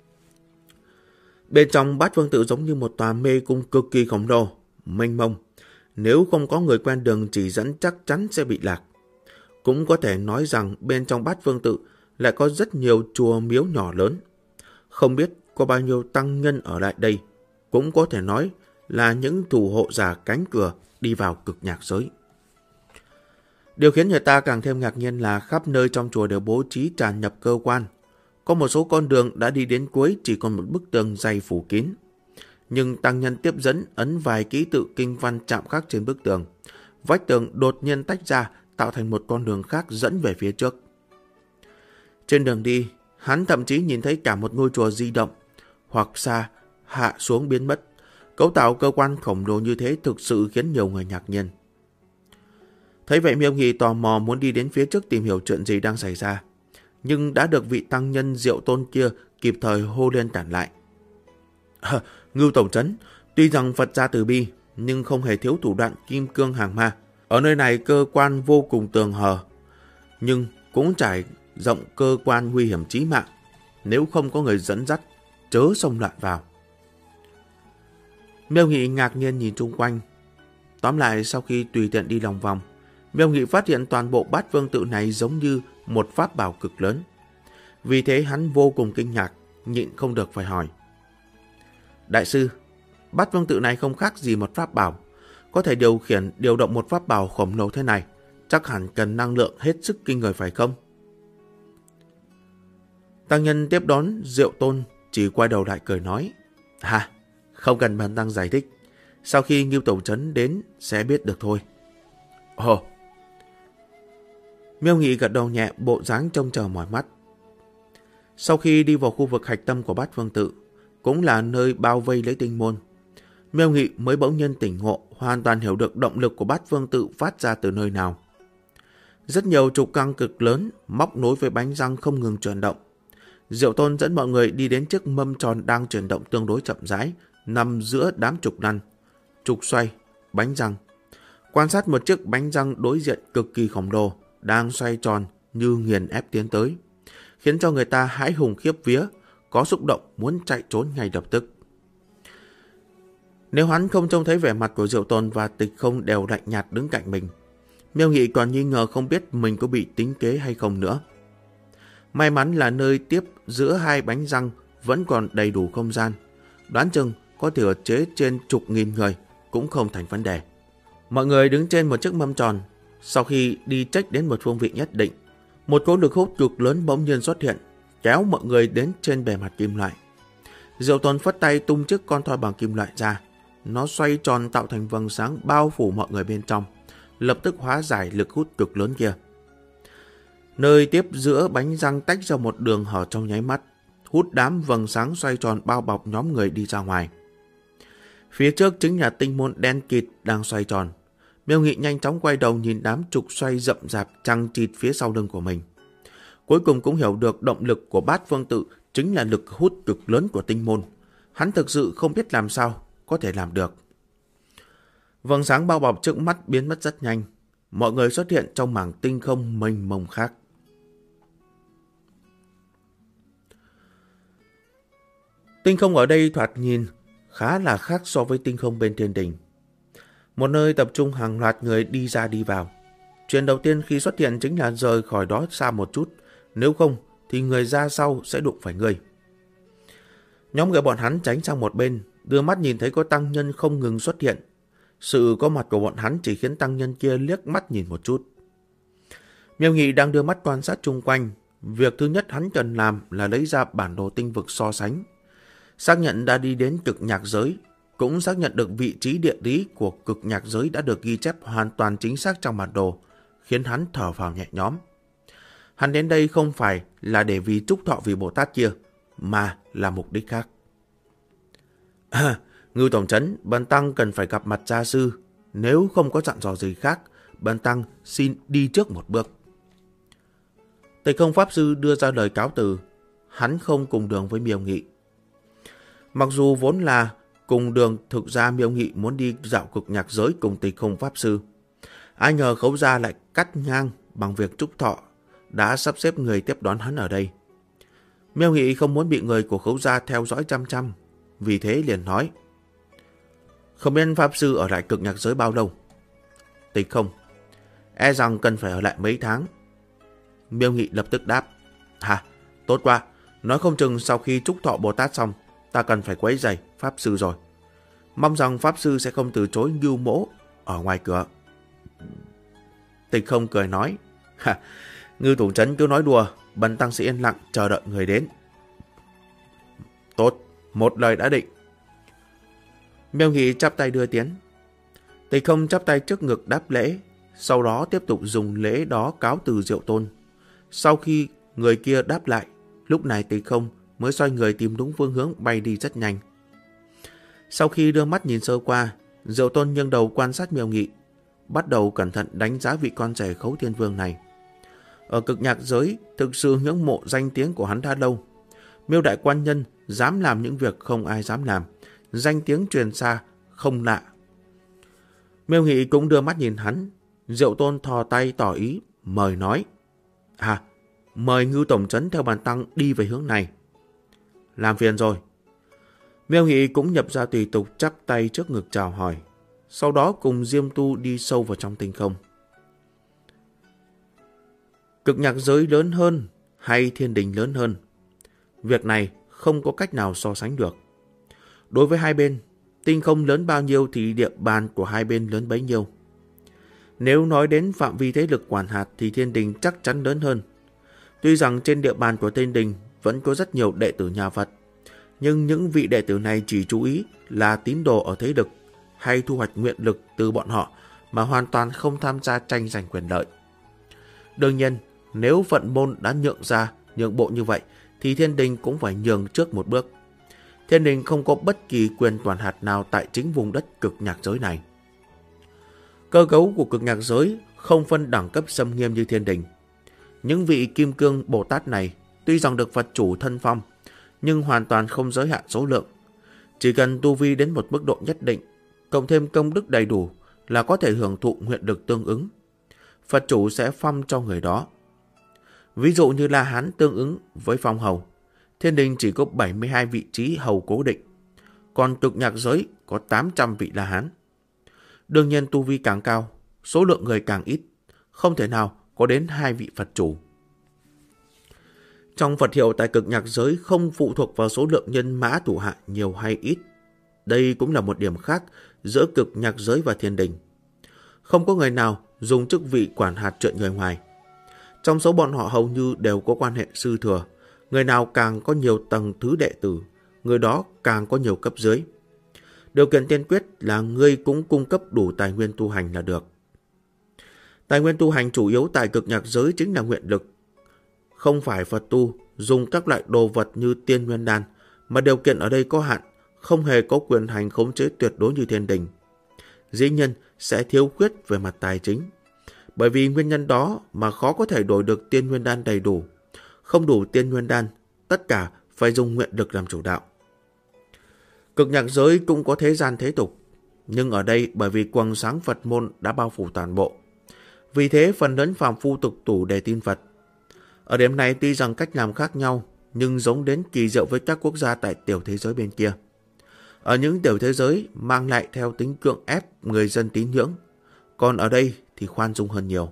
Bên trong Bát Vương tự giống như một tòa mê cung cực kỳ khổng lồ, mênh mông. Nếu không có người quen đường chỉ dẫn chắc chắn sẽ bị lạc. Cũng có thể nói rằng bên trong Bát Vương tự lại có rất nhiều chùa miếu nhỏ lớn. Không biết có bao nhiêu tăng nhân ở lại đây, cũng có thể nói là những thủ hộ giả cánh cửa đi vào cực nhạc giới. Điều khiến người ta càng thêm ngạc nhiên là khắp nơi trong chùa đều bố trí tràn nhập cơ quan. Có một số con đường đã đi đến cuối chỉ còn một bức tường dày phủ kín. Nhưng tăng nhân tiếp dẫn ấn vài ký tự kinh văn chạm khắc trên bức tường. Vách tường đột nhiên tách ra tạo thành một con đường khác dẫn về phía trước. Trên đường đi, hắn thậm chí nhìn thấy cả một ngôi chùa di động, hoặc xa, hạ xuống biến mất. Cấu tạo cơ quan khổng lồ như thế thực sự khiến nhiều người ngạc nhiên. Thấy vậy Miêu Nghị tò mò muốn đi đến phía trước tìm hiểu chuyện gì đang xảy ra, nhưng đã được vị tăng nhân Diệu Tôn kia kịp thời hô lên cản lại. Ngưu tổng trấn, tuy rằng Phật gia từ bi, nhưng không hề thiếu thủ đoạn kim cương hàng ma. Ở nơi này cơ quan vô cùng tường hờ, nhưng cũng trải rộng cơ quan nguy hiểm chí mạng. Nếu không có người dẫn dắt, chớ xông loạn vào. Miêu Nghị ngạc nhiên nhìn chung quanh. Tóm lại, sau khi tùy tiện đi lòng vòng, Miêu Nghị phát hiện toàn bộ Bát Vương tự này giống như một pháp bảo cực lớn. Vì thế hắn vô cùng kinh ngạc, nhịn không được phải hỏi. Đại sư, Bát Vương tự này không khác gì một pháp bảo. Có thể điều động một pháp bảo khổng lồ thế này, chắc hẳn cần năng lượng hết sức kinh người phải không? Tăng nhân tiếp đón Diệu Tôn chỉ quay đầu lại cười nói. Không cần bần tăng giải thích. Sau khi Ngưu tổng trấn đến sẽ biết được thôi. Ồ. Miêu Nghị gật đầu nhẹ, bộ dáng trông chờ mỏi mắt. Sau khi đi vào khu vực hạch tâm của Bát Vương tự, cũng là nơi bao vây lấy tinh môn, Miêu Nghị mới bỗng nhiên tỉnh ngộ, hoàn toàn hiểu được động lực của Bát Vương tự phát ra từ nơi nào. Rất nhiều trục căng cực lớn móc nối với bánh răng không ngừng chuyển động. Diệu Tôn dẫn mọi người đi đến chiếc mâm tròn đang chuyển động tương đối chậm rãi, nằm giữa đám trục lăn, trục xoay, bánh răng. Quan sát một chiếc bánh răng đối diện cực kỳ khổng lồ đang xoay tròn như nghiền ép tiến tới, khiến cho người ta hãi hùng khiếp vía, có xúc động muốn chạy trốn ngay lập tức. Nếu hắn không trông thấy vẻ mặt của Diệu Tôn và Tịch Không đều lạnh nhạt đứng cạnh mình, Miêu Nghị còn nghi ngờ không biết mình có bị tính kế hay không nữa. May mắn là nơi tiếp giữa hai bánh răng vẫn còn đầy đủ không gian, đoán chừng có thể ở chế trên chục nghìn người cũng không thành vấn đề. Mọi người đứng trên một chiếc mâm tròn. Sau khi đi chếch đến một phương vị nhất định, một cỗ lực hút cực lớn bỗng nhiên xuất hiện, kéo mọi người đến trên bề mặt kim loại. Diệu Tôn phất tay tung chiếc con thoi bằng kim loại ra. Nó xoay tròn tạo thành vầng sáng bao phủ mọi người bên trong, lập tức hóa giải lực hút cực lớn kia. Nơi tiếp giữa bánh răng tách ra một đường hở trong nháy mắt, hút đám vầng sáng xoay tròn bao bọc nhóm người đi ra ngoài. Phía trước chính là tinh môn đen kịt đang xoay tròn. Miêu Nghị nhanh chóng quay đầu nhìn đám trục xoay rậm rạp chằng chịt phía sau lưng của mình. Cuối cùng cũng hiểu được động lực của Bát Vương tự chính là lực hút cực lớn của tinh môn. Hắn thực sự không biết làm sao có thể làm được. Vầng sáng bao bọc trước mắt biến mất rất nhanh. Mọi người xuất hiện trong mảng tinh không mênh mông khác. Tinh không ở đây thoạt nhìn khá là khác so với tinh không bên thiên đình. Một nơi tập trung hàng loạt người đi ra đi vào. Chuyện đầu tiên khi xuất hiện chính là rời khỏi đó xa một chút, nếu không thì người ra sau sẽ đụng phải người. Nhóm người bọn hắn tránh sang một bên, đưa mắt nhìn thấy có tăng nhân không ngừng xuất hiện. Sự có mặt của bọn hắn chỉ khiến tăng nhân kia liếc mắt nhìn một chút. Miêu Nghị đang đưa mắt quan sát chung quanh. Việc thứ nhất hắn cần làm là lấy ra bản đồ tinh vực so sánh. Xác nhận đã đi đến cực nhạc giới, cũng xác nhận được vị trí địa lý của cực nhạc giới đã được ghi chép hoàn toàn chính xác trong bản đồ, khiến hắn thở phào nhẹ nhõm. Hắn đến đây không phải là để vì chúc thọ vị Bồ Tát kia, mà là mục đích khác. Ngưu tổng trấn, bần tăng cần phải gặp mặt gia sư. Nếu không có dặn dò gì khác, bần tăng xin đi trước một bước. Tịch Không Pháp Sư đưa ra lời cáo từ. Hắn không cùng đường với Miêu Nghị. Mặc dù vốn là cùng đường, thực ra Miêu Nghị muốn đi dạo cực nhạc giới cùng Tịch Không Pháp Sư. Ai ngờ Khấu gia lại cắt ngang bằng việc chúc thọ, đã sắp xếp người tiếp đón hắn ở đây. Miêu Nghị không muốn bị người của Khấu gia theo dõi chăm chăm, vì thế liền nói: không biết Pháp Sư ở lại cực nhạc giới bao lâu? Tịch Không: e rằng cần phải ở lại mấy tháng. Miêu Nghị lập tức đáp: hả, tốt quá, nói không chừng sau khi chúc thọ Bồ Tát xong, ta cần phải quấy rầy Pháp Sư rồi. Mong rằng Pháp Sư sẽ không từ chối ngưu mỗ ở ngoài cửa. Tịch Không cười nói: Ngư Thủ Trấn cứ nói đùa, bần tăng sẽ yên lặng chờ đợi người đến. Tốt, một lời đã định. Miêu Nghị chắp tay đưa tiến. Tịch Không chắp tay trước ngực đáp lễ, sau đó tiếp tục dùng lễ đó cáo từ Diệu Tôn. Sau khi người kia đáp lại, lúc này Tịch Không mới xoay người tìm đúng phương hướng bay đi rất nhanh. Sau khi đưa mắt nhìn sơ qua, Diệu Tôn nghiêng đầu quan sát Miêu Nghị, bắt đầu cẩn thận đánh giá vị con rể Khấu Thiên Vương này. Ở cực nhạc giới, thực sự ngưỡng mộ danh tiếng của hắn đã lâu. Miêu đại quan nhân dám làm những việc không ai dám làm, danh tiếng truyền xa, không lạ. Miêu Nghị cũng đưa mắt nhìn hắn. Diệu Tôn thò tay tỏ ý, mời nói: mời Ngưu Tổng Trấn theo bản tăng đi về hướng này. Làm phiền rồi. Miêu Nghị cũng nhập ra tùy tục chắp tay trước ngực chào hỏi, sau đó cùng Diêm Tu đi sâu vào trong tinh không. Cực nhạc giới lớn hơn hay thiên đình lớn hơn? Việc này không có cách nào so sánh được. Đối với hai bên, tinh không lớn bao nhiêu thì địa bàn của hai bên lớn bấy nhiêu. Nếu nói đến phạm vi thế lực quản hạt thì thiên đình chắc chắn lớn hơn. Tuy rằng trên địa bàn của thiên đình vẫn có rất nhiều đệ tử nhà Phật, nhưng những vị đệ tử này chỉ chú ý là tín đồ ở thế lực hay thu hoạch nguyện lực từ bọn họ, mà hoàn toàn không tham gia tranh giành quyền lợi. Đương nhiên, nếu Phận Môn đã nhượng bộ như vậy, thì thiên đình cũng phải nhường trước một bước. Thiên đình không có bất kỳ quyền quản hạt nào tại chính vùng đất cực nhạc giới này. Cơ cấu của cực nhạc giới không phân đẳng cấp xâm nghiêm như thiên đình. Những vị Kim Cương Bồ Tát này tuy rằng được Phật chủ thân phong, nhưng hoàn toàn không giới hạn số lượng. Chỉ cần tu vi đến một mức độ nhất định, cộng thêm công đức đầy đủ là có thể hưởng thụ nguyện lực tương ứng. Phật chủ sẽ phong cho người đó. Ví dụ như La Hán tương ứng với phong hầu, thiên đình chỉ có 72 vị trí hầu cố định, còn cực nhạc giới có 800 vị La Hán. Đương nhiên tu vi càng cao, số lượng người càng ít, không thể nào có đến 2 vị Phật chủ. Trong Phật hiệu tại cực nhạc giới không phụ thuộc vào số lượng nhân mã thủ hạ nhiều hay ít. Đây cũng là một điểm khác giữa cực nhạc giới và thiên đình. Không có người nào dùng chức vị quản hạt chuyện người ngoài. Trong số bọn họ hầu như đều có quan hệ sư thừa. Người nào càng có nhiều tầng thứ đệ tử, người đó càng có nhiều cấp dưới. Điều kiện tiên quyết là ngươi cũng cung cấp đủ tài nguyên tu hành là được. Tài nguyên tu hành chủ yếu tại cực nhạc giới chính là nguyện lực. Không phải Phật tu dùng các loại đồ vật như tiên nguyên đan, mà điều kiện ở đây có hạn, không hề có quyền hành khống chế tuyệt đối như thiên đình. Dĩ nhiên sẽ thiếu khuyết về mặt tài chính. Bởi vì nguyên nhân đó mà khó có thể đổi được tiên nguyên đan đầy đủ. Không đủ tiên nguyên đan, tất cả phải dùng nguyện lực làm chủ đạo. Cực nhạc giới cũng có thế gian thế tục, nhưng ở đây bởi vì quầng sáng Phật môn đã bao phủ toàn bộ. Vì thế phần lớn phàm phu tục tủ để tin Phật. Ở điểm này tuy rằng cách làm khác nhau, nhưng giống đến kỳ diệu với các quốc gia tại tiểu thế giới bên kia. Ở những tiểu thế giới mang lại theo tính cưỡng ép người dân tín ngưỡng, còn ở đây thì khoan dung hơn nhiều.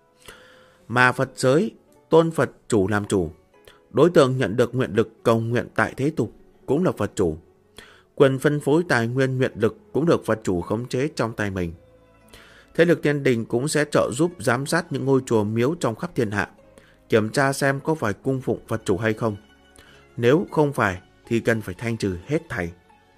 Mà Phật giới tôn Phật chủ làm chủ, đối tượng nhận được nguyện lực cầu nguyện tại thế tục cũng là Phật chủ. Quyền phân phối tài nguyên nguyện lực cũng được Phật chủ khống chế trong tay mình. Thế lực thiên đình cũng sẽ trợ giúp giám sát những ngôi chùa miếu trong khắp thiên hạ, kiểm tra xem có phải cung phụng Phật chủ hay không. Nếu không phải thì cần phải thanh trừ hết thảy.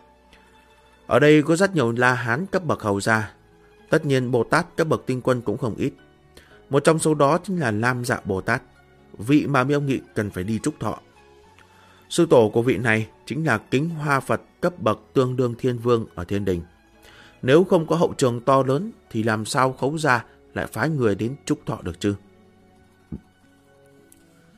Ở đây có rất nhiều La Hán cấp bậc hầu gia. Tất nhiên Bồ Tát cấp bậc tinh quân cũng không ít. Một trong số đó chính là Lam Dạ Bồ Tát, vị mà Miêu Nghị cần phải đi chúc thọ. Sư tổ của vị này chính là Kính Hoa Phật cấp bậc tương đương thiên vương ở thiên đình. Nếu không có hậu trường to lớn thì làm sao Khấu gia lại phái người đến chúc thọ được chứ?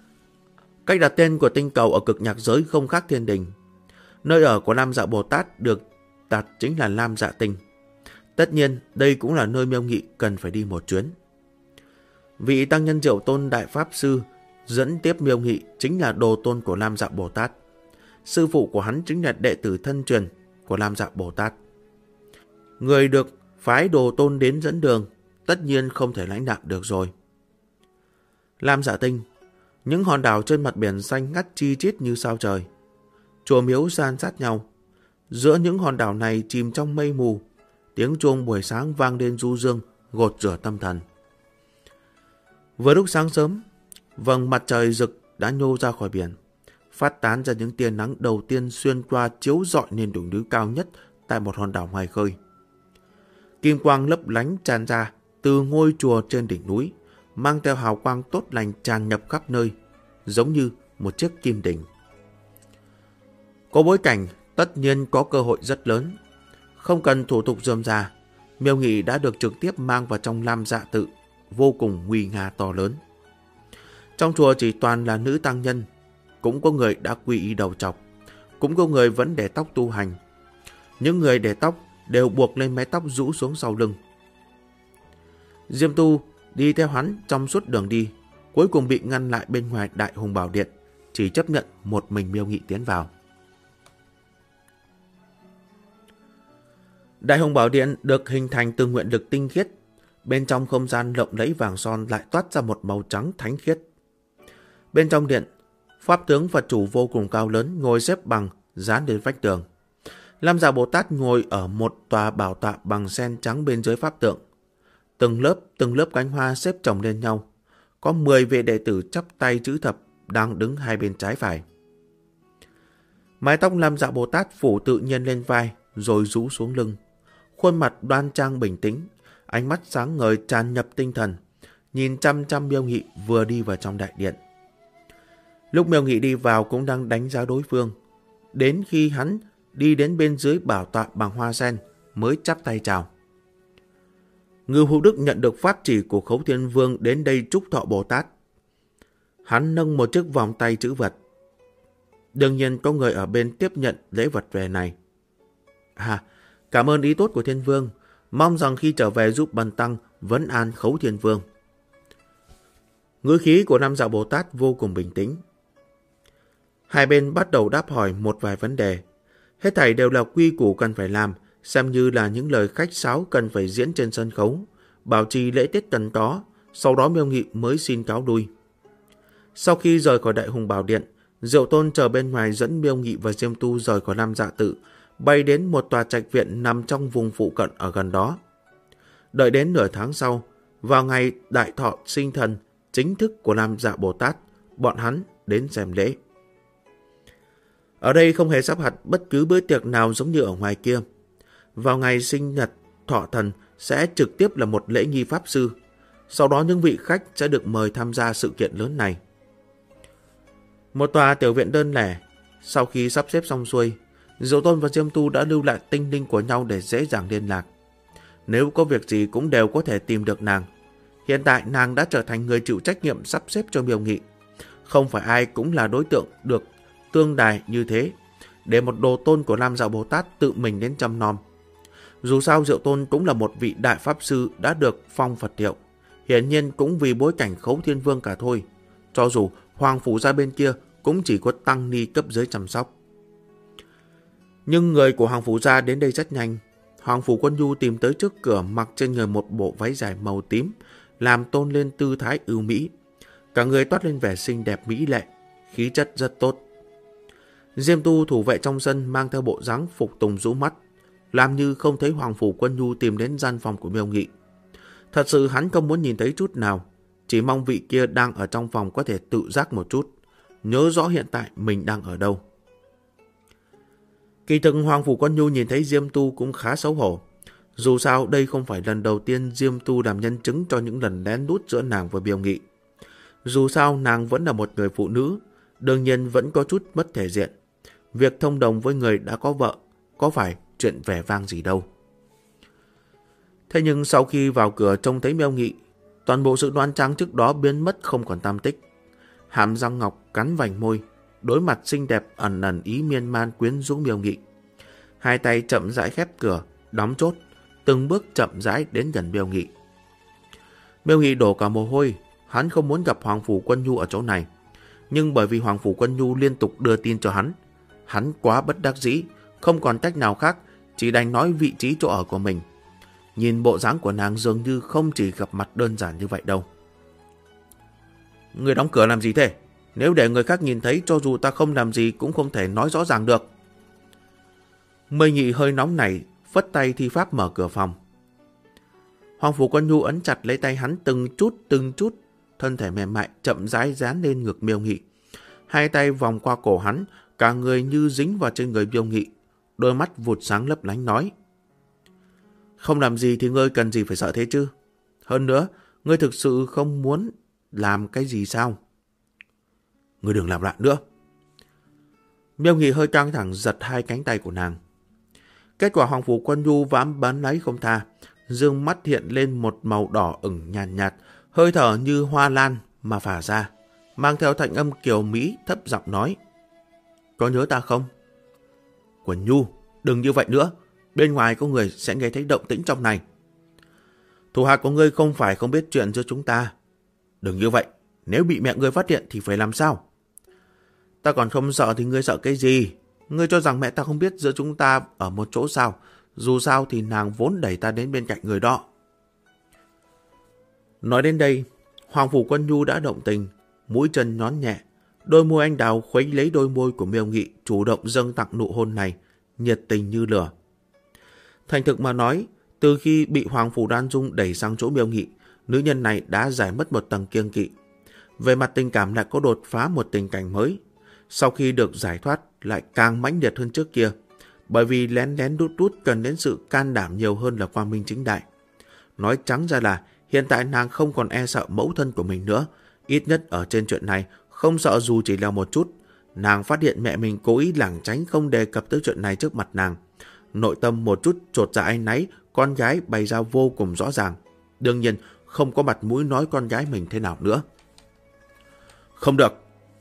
Cách đặt tên của tinh cầu ở cực nhạc giới không khác thiên đình. Nơi ở của Lam Dạ Bồ Tát được đặt chính là Lam Dạ Tinh. Tất nhiên, đây cũng là nơi Miêu Nghị cần phải đi một chuyến. Vị tăng nhân Diệu Tôn Đại Pháp Sư dẫn tiếp Miêu Nghị chính là đồ tôn của Lam Dạ Bồ Tát. Sư phụ của hắn chính là đệ tử thân truyền của Lam Dạ Bồ Tát. Người được phái đồ tôn đến dẫn đường, tất nhiên không thể lãnh đạo được rồi. Lam Dạ Tinh, những hòn đảo trên mặt biển xanh ngắt chi chít như sao trời. Chùa miếu san sát nhau. Giữa những hòn đảo này chìm trong mây mù, tiếng chuông buổi sáng vang lên du dương, gột rửa tâm thần. Vừa lúc sáng sớm, vầng mặt trời rực đã nhô ra khỏi biển, phát tán ra những tia nắng đầu tiên xuyên qua chiếu rọi lên đỉnh núi cao nhất tại một hòn đảo ngoài khơi. Kim quang lấp lánh tràn ra từ ngôi chùa trên đỉnh núi, mang theo hào quang tốt lành tràn nhập khắp nơi, giống như một chiếc kim đỉnh. Có bối cảnh, tất nhiên có cơ hội rất lớn. Không cần thủ tục rườm rà, Miêu Nghị đã được trực tiếp mang vào trong Lam Dạ Tự, vô cùng nguy nga to lớn. Trong chùa chỉ toàn là nữ tăng nhân, cũng có người đã quy y đầu trọc, cũng có người vẫn để tóc tu hành. Những người để tóc đều buộc lên mái tóc rũ xuống sau lưng. Diêm Tu đi theo hắn trong suốt đường đi, cuối cùng bị ngăn lại bên ngoài Đại Hùng Bảo Điện, chỉ chấp nhận một mình Miêu Nghị tiến vào. Đại Hùng Bảo Điện được hình thành từ nguyện lực tinh khiết, bên trong không gian lộng lẫy vàng son lại toát ra một màu trắng thánh khiết. Bên trong điện, pháp tướng Phật chủ vô cùng cao lớn ngồi xếp bằng dán đến vách tường. Lam Dạ Bồ Tát ngồi ở một tòa bảo tọa bằng sen trắng bên dưới pháp tượng. Từng lớp cánh hoa xếp chồng lên nhau. Có 10 vị đệ tử chắp tay chữ thập đang đứng hai bên trái phải. Mái tóc Lam Dạ Bồ Tát phủ tự nhiên lên vai rồi rũ xuống lưng. Khuôn mặt đoan trang bình tĩnh, ánh mắt sáng ngời tràn nhập tinh thần, nhìn chăm chăm Miêu Nghị vừa đi vào trong đại điện. Lúc Miêu Nghị đi vào cũng đang đánh giá đối phương. Đến khi hắn đi đến bên dưới bảo tọa bằng hoa sen mới chắp tay chào. Ngưu Hữu Đức nhận được pháp chỉ của Khấu Thiên Vương đến đây chúc thọ Bồ Tát. Hắn nâng một chiếc vòng tay chữ vật. Đương nhiên có người ở bên tiếp nhận lễ vật về này. Cảm ơn ý tốt của Thiên Vương. Mong rằng khi trở về giúp Bần Tăng vấn an Khấu Thiên Vương. Ngữ khí của Lam Dạ Bồ Tát vô cùng bình tĩnh. Hai bên bắt đầu đáp hỏi một vài vấn đề. Hết thảy đều là quy củ cần phải làm, xem như là những lời khách sáo cần phải diễn trên sân khấu, bảo trì lễ tiết cần có. Sau đó Miêu Nghị mới xin cáo lui. Sau khi rời khỏi Đại Hùng Bảo Điện, Diệu Tôn chờ bên ngoài dẫn Miêu Nghị và Diêm Tu rời khỏi Lam Dạ Tự, bay đến một tòa trạch viện nằm trong vùng phụ cận ở gần đó. Đợi đến nửa tháng sau, vào ngày đại thọ sinh thần chính thức của Lam Dạ Bồ Tát, bọn hắn đến xem lễ. Ở đây không hề sắp đặt bất cứ bữa tiệc nào giống như ở ngoài kia. Vào ngày sinh nhật thọ thần sẽ trực tiếp là một lễ nghi pháp sư. Sau đó những vị khách sẽ được mời tham gia sự kiện lớn này. Một tòa tiểu viện đơn lẻ. Sau khi sắp xếp xong xuôi, Diệu Tôn và Diêm Tu đã lưu lại tinh linh của nhau để dễ dàng liên lạc. Nếu có việc gì cũng đều có thể tìm được nàng. Hiện tại nàng đã trở thành người chịu trách nhiệm sắp xếp cho Miêu Nghị. Không phải ai cũng là đối tượng được tương đài như thế, để một đồ tôn của Lam Dạ Bồ Tát tự mình đến chăm nom. Dù sao Diệu Tôn cũng là một vị đại pháp sư đã được phong Phật hiệu, hiển nhiên cũng vì bối cảnh Khấu Thiên Vương cả thôi. Cho dù Hoàng Phủ Gia bên kia cũng chỉ có tăng ni cấp dưới chăm sóc. Nhưng người của Hoàng Phủ Gia đến đây rất nhanh. Hoàng Phủ Quân Nhu tìm tới trước cửa, mặc trên người một bộ váy dài màu tím, làm tôn lên tư thái ưu mỹ. Cả người toát lên vẻ xinh đẹp mỹ lệ, khí chất rất tốt. Diêm Tu thủ vệ trong sân mang theo bộ dáng phục tùng rũ mắt, làm như không thấy Hoàng Phủ Quân Nhu tìm đến gian phòng của Miêu Nghị. Thật sự hắn không muốn nhìn thấy chút nào, chỉ mong vị kia đang ở trong phòng có thể tự giác một chút, nhớ rõ hiện tại mình đang ở đâu. Kỳ thực Hoàng Phủ Quân Nhu nhìn thấy Diêm Tu cũng khá xấu hổ. Dù sao đây không phải lần đầu tiên Diêm Tu làm nhân chứng cho những lần lén lút giữa nàng và Miêu Nghị. Dù sao nàng vẫn là một người phụ nữ, đương nhiên vẫn có chút mất thể diện. Việc thông đồng với người đã có vợ có phải chuyện vẻ vang gì đâu. Thế nhưng sau khi vào cửa trông thấy Miêu Nghị, toàn bộ sự đoan trang trước đó biến mất không còn tăm tích. hàm răng ngọc cắn vành môi, đối mặt xinh đẹp ẩn ẩn ý miên man quyến rũ Miêu Nghị. Hai tay chậm rãi khép cửa, đóng chốt, từng bước chậm rãi đến gần Miêu Nghị. Miêu Nghị đổ cả mồ hôi, hắn không muốn gặp Hoàng Phủ Quân Nhu ở chỗ này. Nhưng bởi vì Hoàng Phủ Quân Nhu liên tục đưa tin cho hắn quá bất đắc dĩ, không còn cách nào khác, chỉ đành nói vị trí chỗ ở của mình. Nhìn bộ dáng của nàng dường như không chỉ gặp mặt đơn giản như vậy đâu. Người đóng cửa làm gì thế? Nếu để người khác nhìn thấy, cho dù ta không làm gì cũng không thể nói rõ ràng được. Mây Nhị hơi nóng nảy, phất tay thi pháp mở cửa phòng. Hoàng Phủ Quân Nhu ấn chặt lấy tay hắn từng chút, thân thể mềm mại chậm rãi dán lên ngực Miêu Nghị. Hai tay vòng qua cổ hắn, cả người như dính vào trên người Miêu Nghị. Đôi mắt vụt sáng lấp lánh nói: Không làm gì thì ngươi cần gì phải sợ thế chứ? Hơn nữa, ngươi thực sự không muốn làm cái gì sao? Ngươi đừng làm loạn nữa. Miêu Nghị hơi căng thẳng giật hai cánh tay của nàng. Kết quả Hoàng Phủ Quân Nhu vãm bắn lấy không tha, dương mắt hiện lên một màu đỏ ửng nhàn nhạt, hơi thở như hoa lan mà phả ra, mang theo thanh âm kiều mỹ thấp giọng nói: Có nhớ ta không? Quân Nhu, đừng như vậy nữa, bên ngoài có người sẽ nghe thấy động tĩnh trong này. Thủ hạ của ngươi không phải không biết chuyện giữa chúng ta. Đừng như vậy, nếu bị mẹ ngươi phát hiện thì phải làm sao? Ta còn không sợ thì ngươi sợ cái gì? Ngươi cho rằng mẹ ta không biết giữa chúng ta ở một chỗ sao? Dù sao thì nàng vốn đẩy ta đến bên cạnh người đó. Nói đến đây, Hoàng Phủ Quân Nhu đã động tình, mũi chân nhón nhẹ, đôi môi anh đào khuấy lấy đôi môi của Miêu Nghị, chủ động dâng tặng nụ hôn này, nhiệt tình như lửa. Thành thực mà nói, từ khi bị Hoàng Phủ Đoan Dung đẩy sang chỗ Miêu Nghị, nữ nhân này đã giải mất một tầng kiêng kỵ. Về mặt tình cảm lại có đột phá một tình cảnh mới. Sau khi được giải thoát lại càng mãnh liệt hơn trước kia, bởi vì lén lén đút đút cần đến sự can đảm nhiều hơn là quang minh chính đại. Nói trắng ra là hiện tại nàng không còn e sợ mẫu thân của mình nữa, ít nhất ở trên chuyện này không sợ dù chỉ là một chút. Nàng phát hiện mẹ mình cố ý lảng tránh không đề cập tới chuyện này trước mặt nàng. Nội tâm một chút chột dạ áy náy, con gái bày ra vô cùng rõ ràng. Đương nhiên không có mặt mũi nói con gái mình thế nào nữa. Không được.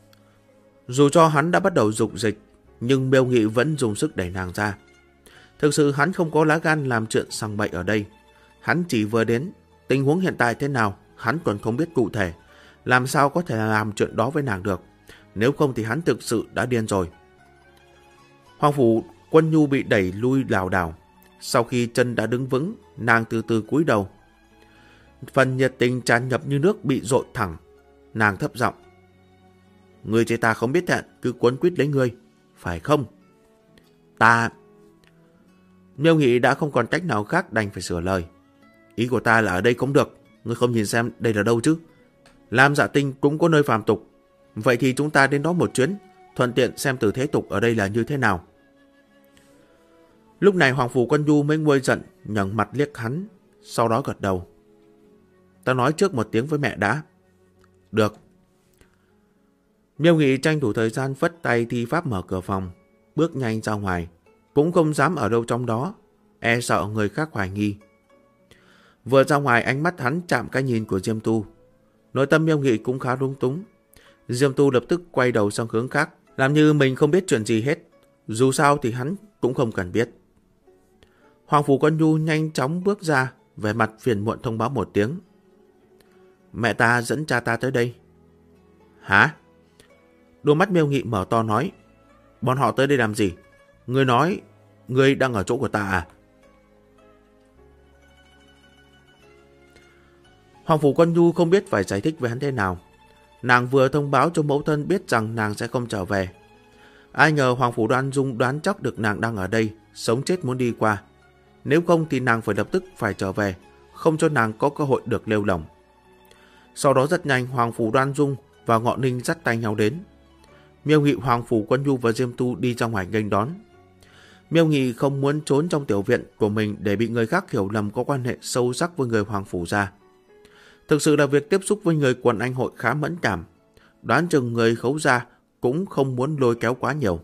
Dù cho hắn đã bắt đầu dục dịch, nhưng Miêu Nghị vẫn dùng sức đẩy nàng ra. Thực sự hắn không có lá gan làm chuyện sằng bậy ở đây. Hắn chỉ vừa đến, tình huống hiện tại thế nào hắn còn không biết cụ thể, làm sao có thể làm chuyện đó với nàng được. Nếu không thì hắn thực sự đã điên rồi. Hoàng Phủ Quân Nhu bị đẩy lui lảo đảo. Sau khi chân đã đứng vững, nàng từ từ cúi đầu. Phần nhiệt tình tràn ngập như nước bị dội thẳng. Nàng thấp giọng: Ngươi chê ta không biết thẹn, cứ quấn quýt lấy ngươi, phải không? Ta... Miêu Nghị đã không còn cách nào khác đành phải sửa lời. Ý của ta là ở đây cũng được, ngươi không nhìn xem đây là đâu chứ? Lam Dạ Tinh cũng có nơi phàm tục. Vậy thì chúng ta đến đó một chuyến, thuận tiện xem từ thế tục ở đây là như thế nào. Lúc này Hoàng Phủ Quân Nhu mới nguôi giận, nhấc mặt liếc hắn, sau đó gật đầu. Ta nói trước một tiếng với mẹ đã. Được. Miêu Nghị tranh thủ thời gian phất tay thi pháp mở cửa phòng, bước nhanh ra ngoài, cũng không dám ở đâu trong đó, e sợ người khác hoài nghi. Vừa ra ngoài ánh mắt hắn chạm cái nhìn của Diêm Tu. Nội tâm Miêu Nghị cũng khá lung túng. Diêm Tu lập tức quay đầu sang hướng khác, làm như mình không biết chuyện gì hết. Dù sao thì hắn cũng không cần biết. Hoàng Phủ Quân Nhu nhanh chóng bước ra, vẻ mặt phiền muộn thông báo một tiếng. Mẹ ta dẫn cha ta tới đây. Hả? Đôi mắt Miêu Nghị mở to nói. Bọn họ tới đây làm gì? Ngươi nói ngươi đang ở chỗ của ta à? Hoàng Phủ Quân Nhu không biết phải giải thích với hắn thế nào. Nàng vừa thông báo cho mẫu thân biết rằng nàng sẽ không trở về. Ai ngờ Hoàng Phủ Đoan Dung đoán chắc được nàng đang ở đây, sống chết muốn đi qua. Nếu không thì nàng phải lập tức phải trở về, không cho nàng có cơ hội được lêu lỏng. Sau đó rất nhanh Hoàng Phủ Đoan Dung và Ngọ Ninh dắt tay nhau đến. Miêu Nghị, Hoàng Phủ Quân Nhu và Diêm Tu đi ra ngoài nghênh đón. Miêu Nghị không muốn trốn trong tiểu viện của mình để bị người khác hiểu lầm có quan hệ sâu sắc với người Hoàng Phủ gia. Thực sự là việc tiếp xúc với người quần anh hội khá mẫn cảm. Đoán chừng người Khấu gia cũng không muốn lôi kéo quá nhiều.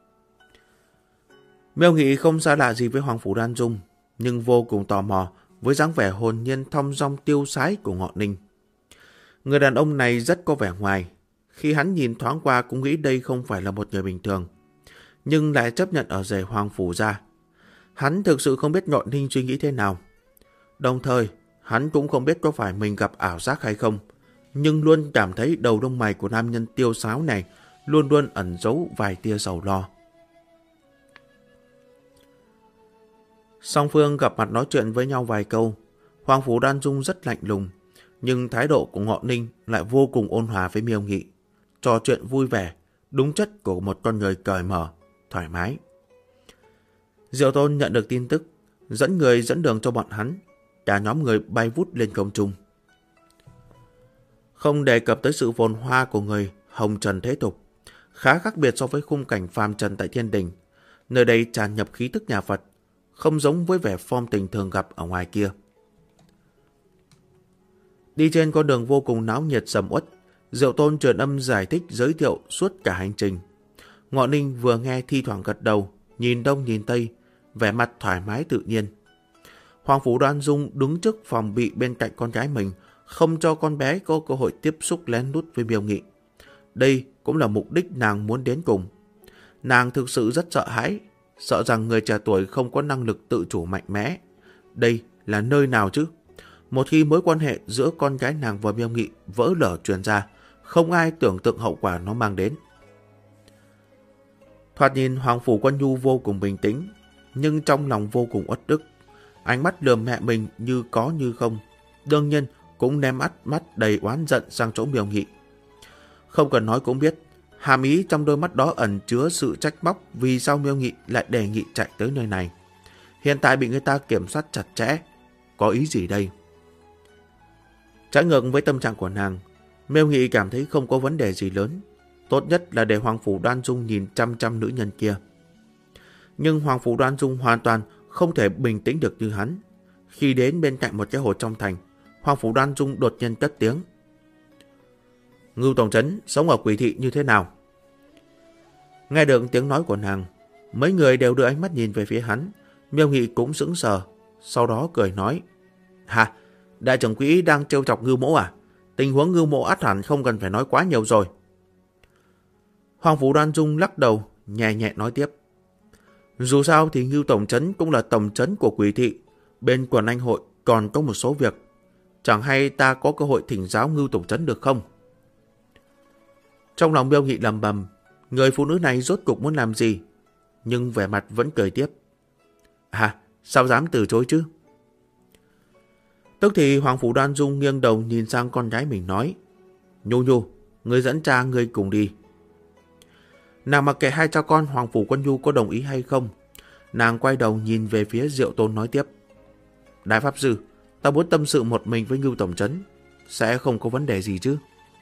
Miêu Nghị không xa lạ gì với Hoàng Phủ Đoan Dung, nhưng vô cùng tò mò với dáng vẻ hồn nhiên thong dong tiêu sái của Ngọ Ninh. Người đàn ông này rất có vẻ ngoài, Khi hắn nhìn thoáng qua cũng nghĩ đây không phải là một người bình thường, nhưng lại chấp nhận ở rể Hoàng Phủ ra. Hắn thực sự không biết Ngọ Ninh suy nghĩ thế nào. Đồng thời, hắn cũng không biết có phải mình gặp ảo giác hay không, nhưng luôn cảm thấy đầu lông mày của nam nhân tiêu sáo này luôn luôn ẩn giấu vài tia sầu lo. Song phương gặp mặt nói chuyện với nhau vài câu. Hoàng Phủ Đoan Dung rất lạnh lùng, nhưng thái độ của Ngọ Ninh lại vô cùng ôn hòa với Miêu Nghị, trò chuyện vui vẻ, đúng chất của một con người cởi mở, thoải mái. Diệu Tôn nhận được tin tức, dẫn người dẫn đường cho bọn hắn, cả nhóm người bay vút lên không trung. Không đề cập tới sự phồn hoa của người hồng trần thế tục, khá khác biệt so với khung cảnh phàm trần tại thiên đình. Nơi đây tràn nhập khí tức nhà Phật, không giống với vẻ phong tình thường gặp ở ngoài kia. Đi trên con đường vô cùng náo nhiệt sầm uất, Diệu Tôn truyền âm giải thích giới thiệu suốt cả hành trình. Ngọ Ninh vừa nghe thi thoảng gật đầu, nhìn đông nhìn tây, vẻ mặt thoải mái tự nhiên. Hoàng Phủ Đoan Dung đứng trước phòng bị bên cạnh con gái mình, không cho con bé có cơ hội tiếp xúc lén lút với Miêu Nghị. Đây cũng là mục đích nàng muốn đến cùng. Nàng thực sự rất sợ hãi, sợ rằng người trẻ tuổi không có năng lực tự chủ mạnh mẽ. Đây là nơi nào chứ? Một khi mối quan hệ giữa con gái nàng và Miêu Nghị vỡ lở truyền ra, không ai tưởng tượng hậu quả nó mang đến. Thoạt nhìn Hoàng Phủ Quân Nhu vô cùng bình tĩnh, nhưng trong lòng vô cùng uất ức. Ánh mắt lườm mẹ mình như có như không, đương nhiên cũng ném mắt đầy oán giận sang chỗ Miêu Nghị. Không cần nói cũng biết, hàm ý trong đôi mắt đó ẩn chứa sự trách móc vì sao Miêu Nghị lại đề nghị chạy tới nơi này. Hiện tại bị người ta kiểm soát chặt chẽ, có ý gì đây? Trái ngược với tâm trạng của nàng, Miêu Nghị cảm thấy không có vấn đề gì lớn. Tốt nhất là để Hoàng Phủ Đoan Dung nhìn chăm nữ nhân kia. Nhưng Hoàng Phủ Đoan Dung hoàn toàn không thể bình tĩnh được như hắn. Khi đến bên cạnh một cái hồ trong thành, Hoàng Phủ Đoan Dung đột nhiên cất tiếng. Ngưu Tổng Trấn sống ở Quỷ Thị như thế nào? Nghe được tiếng nói của nàng, mấy người đều đưa ánh mắt nhìn về phía hắn. Miêu Nghị cũng sững sờ, sau đó cười nói. Hả? Đại trưởng quỹ đang trêu chọc Ngưu Mỗ à? Tình huống Ngưu Mỗ ắt hẳn không cần phải nói quá nhiều rồi. Hoàng Phủ Đoan Dung lắc đầu, nhẹ nhẹ nói tiếp. Dù sao thì Ngưu Tổng Trấn cũng là tổng trấn của Quỷ Thị. Bên Quần Anh Hội còn có một số việc. Chẳng hay ta có cơ hội thỉnh giáo Ngưu Tổng Trấn được không? Trong lòng Miêu Nghị lầm bầm, người phụ nữ này rốt cục muốn làm gì? Nhưng vẻ mặt vẫn cười tiếp. Sao dám từ chối chứ? Tức thì Hoàng Phủ Đoan Dung nghiêng đầu nhìn sang con gái mình nói. Nhu, người dẫn cha người cùng đi. Nàng mặc kệ hai cha con Hoàng Phủ Quân Nhu có đồng ý hay không. Nàng quay đầu nhìn về phía Diệu Tôn nói tiếp. Đại Pháp Sư, ta muốn tâm sự một mình với Ngưu Tổng Trấn. Sẽ không có vấn đề gì chứ?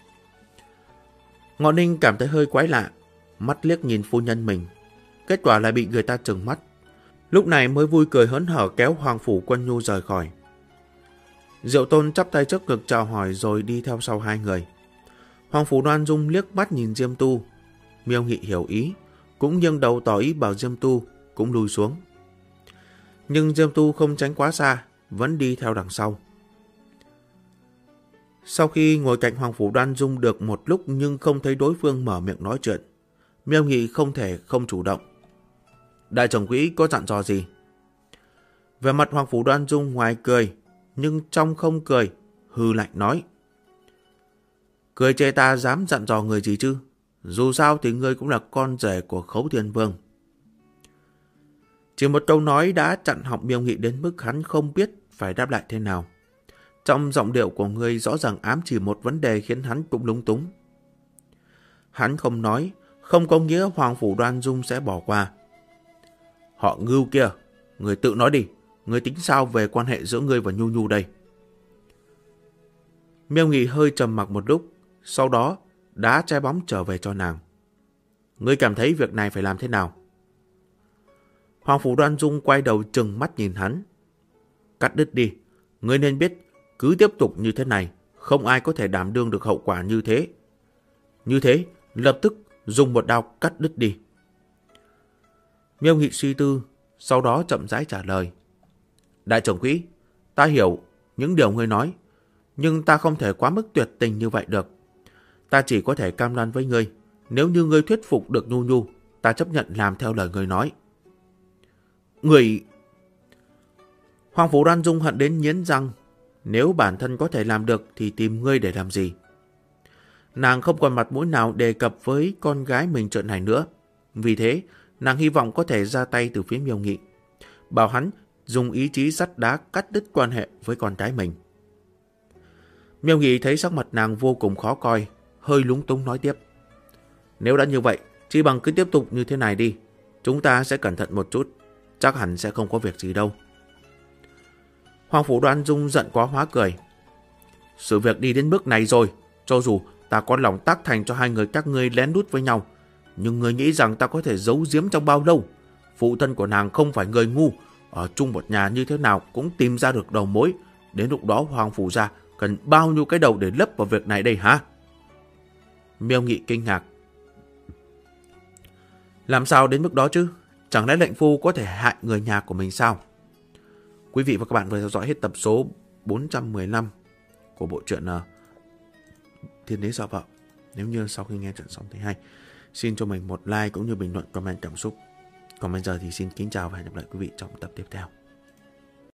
Ngọ Ninh cảm thấy hơi quái lạ, mắt liếc nhìn phu nhân mình. Kết quả lại bị người ta trừng mắt. Lúc này mới vui cười hớn hở kéo Hoàng Phủ Quân Nhu rời khỏi. Diệu Tôn chắp tay trước ngực chào hỏi rồi đi theo sau hai người. Hoàng Phủ Đoan Dung liếc mắt nhìn Diêm Tu. Miêu Nghị hiểu ý, cũng nghiêng đầu tỏ ý bảo Diêm Tu cũng lùi xuống. Nhưng Diêm Tu không tránh quá xa, vẫn đi theo đằng sau. Sau khi ngồi cạnh Hoàng Phủ Đoan Dung được một lúc nhưng không thấy đối phương mở miệng nói chuyện, Miêu Nghị không thể không chủ động. Đại trưởng quỹ có dặn dò gì? Về mặt Hoàng Phủ Đoan Dung ngoài cười, nhưng trong không cười, hừ lạnh nói. Cười chê ta dám dặn dò người gì chứ? Dù sao thì ngươi cũng là con rể của Khấu Thiên Vương. Chỉ một câu nói đã chặn họng Miêu Nghị đến mức hắn không biết phải đáp lại thế nào. Trong giọng điệu của ngươi rõ ràng ám chỉ một vấn đề khiến hắn cũng lúng túng. Hắn không nói, không có nghĩa Hoàng Phủ Đoan Dung sẽ bỏ qua. Họ Ngưu kia, người tự nói đi, người tính sao về quan hệ giữa ngươi và Nhu đây? Miêu Nghị hơi trầm mặc một lúc, sau đó đá trái bóng trở về cho nàng. Ngươi cảm thấy việc này phải làm thế nào? Hoàng Phủ Đoan Dung quay đầu trừng mắt nhìn hắn. Cắt đứt đi, ngươi nên biết, cứ tiếp tục như thế này, không ai có thể đảm đương được hậu quả như thế. Như thế, lập tức dùng một đao cắt đứt đi. Miêu Nghị suy tư, sau đó chậm rãi trả lời. Đại trưởng quỹ, ta hiểu những điều ngươi nói, nhưng ta không thể quá mức tuyệt tình như vậy được. Ta chỉ có thể cam đoan với ngươi, nếu như ngươi thuyết phục được Nhu Nhu, ta chấp nhận làm theo lời ngươi nói. Ngươi... Hoàng Phủ Đoan Dung hận đến nghiến răng. Nếu bản thân có thể làm được thì tìm ngươi để làm gì? Nàng không còn mặt mũi nào đề cập với con gái mình chuyện này nữa. Vì thế, nàng hy vọng có thể ra tay từ phía Miêu Nghị, bảo hắn dùng ý chí sắt đá cắt đứt quan hệ với con gái mình. Miêu Nghị thấy sắc mặt nàng vô cùng khó coi, hơi lúng túng nói tiếp. Nếu đã như vậy, chỉ bằng cứ tiếp tục như thế này đi. Chúng ta sẽ cẩn thận một chút, chắc hẳn sẽ không có việc gì đâu. Hoàng Phủ Đoan Dung giận quá hóa cười. Sự việc đi đến bước này rồi, cho dù ta có lòng tác thành cho hai người các ngươi lén lút với nhau, nhưng ngươi nghĩ rằng ta có thể giấu giếm trong bao lâu? Phụ thân của nàng không phải người ngu, ở chung một nhà như thế nào cũng tìm ra được đầu mối. Đến lúc đó Hoàng Phủ gia cần bao nhiêu cái đầu để lấp vào việc này đây hả? Miêu Nghị kinh ngạc. Làm sao đến mức đó chứ? Chẳng lẽ lệnh phu có thể hại người nhà của mình sao? Quý vị và các bạn vừa theo dõi hết tập số 415 của bộ truyện Thiên Đế Sợ Vợ. Nếu như sau khi nghe chuyện xong thấy hay, xin cho mình một like cũng như bình luận comment cảm xúc. Còn bây giờ thì xin kính chào và hẹn gặp lại quý vị trong tập tiếp theo.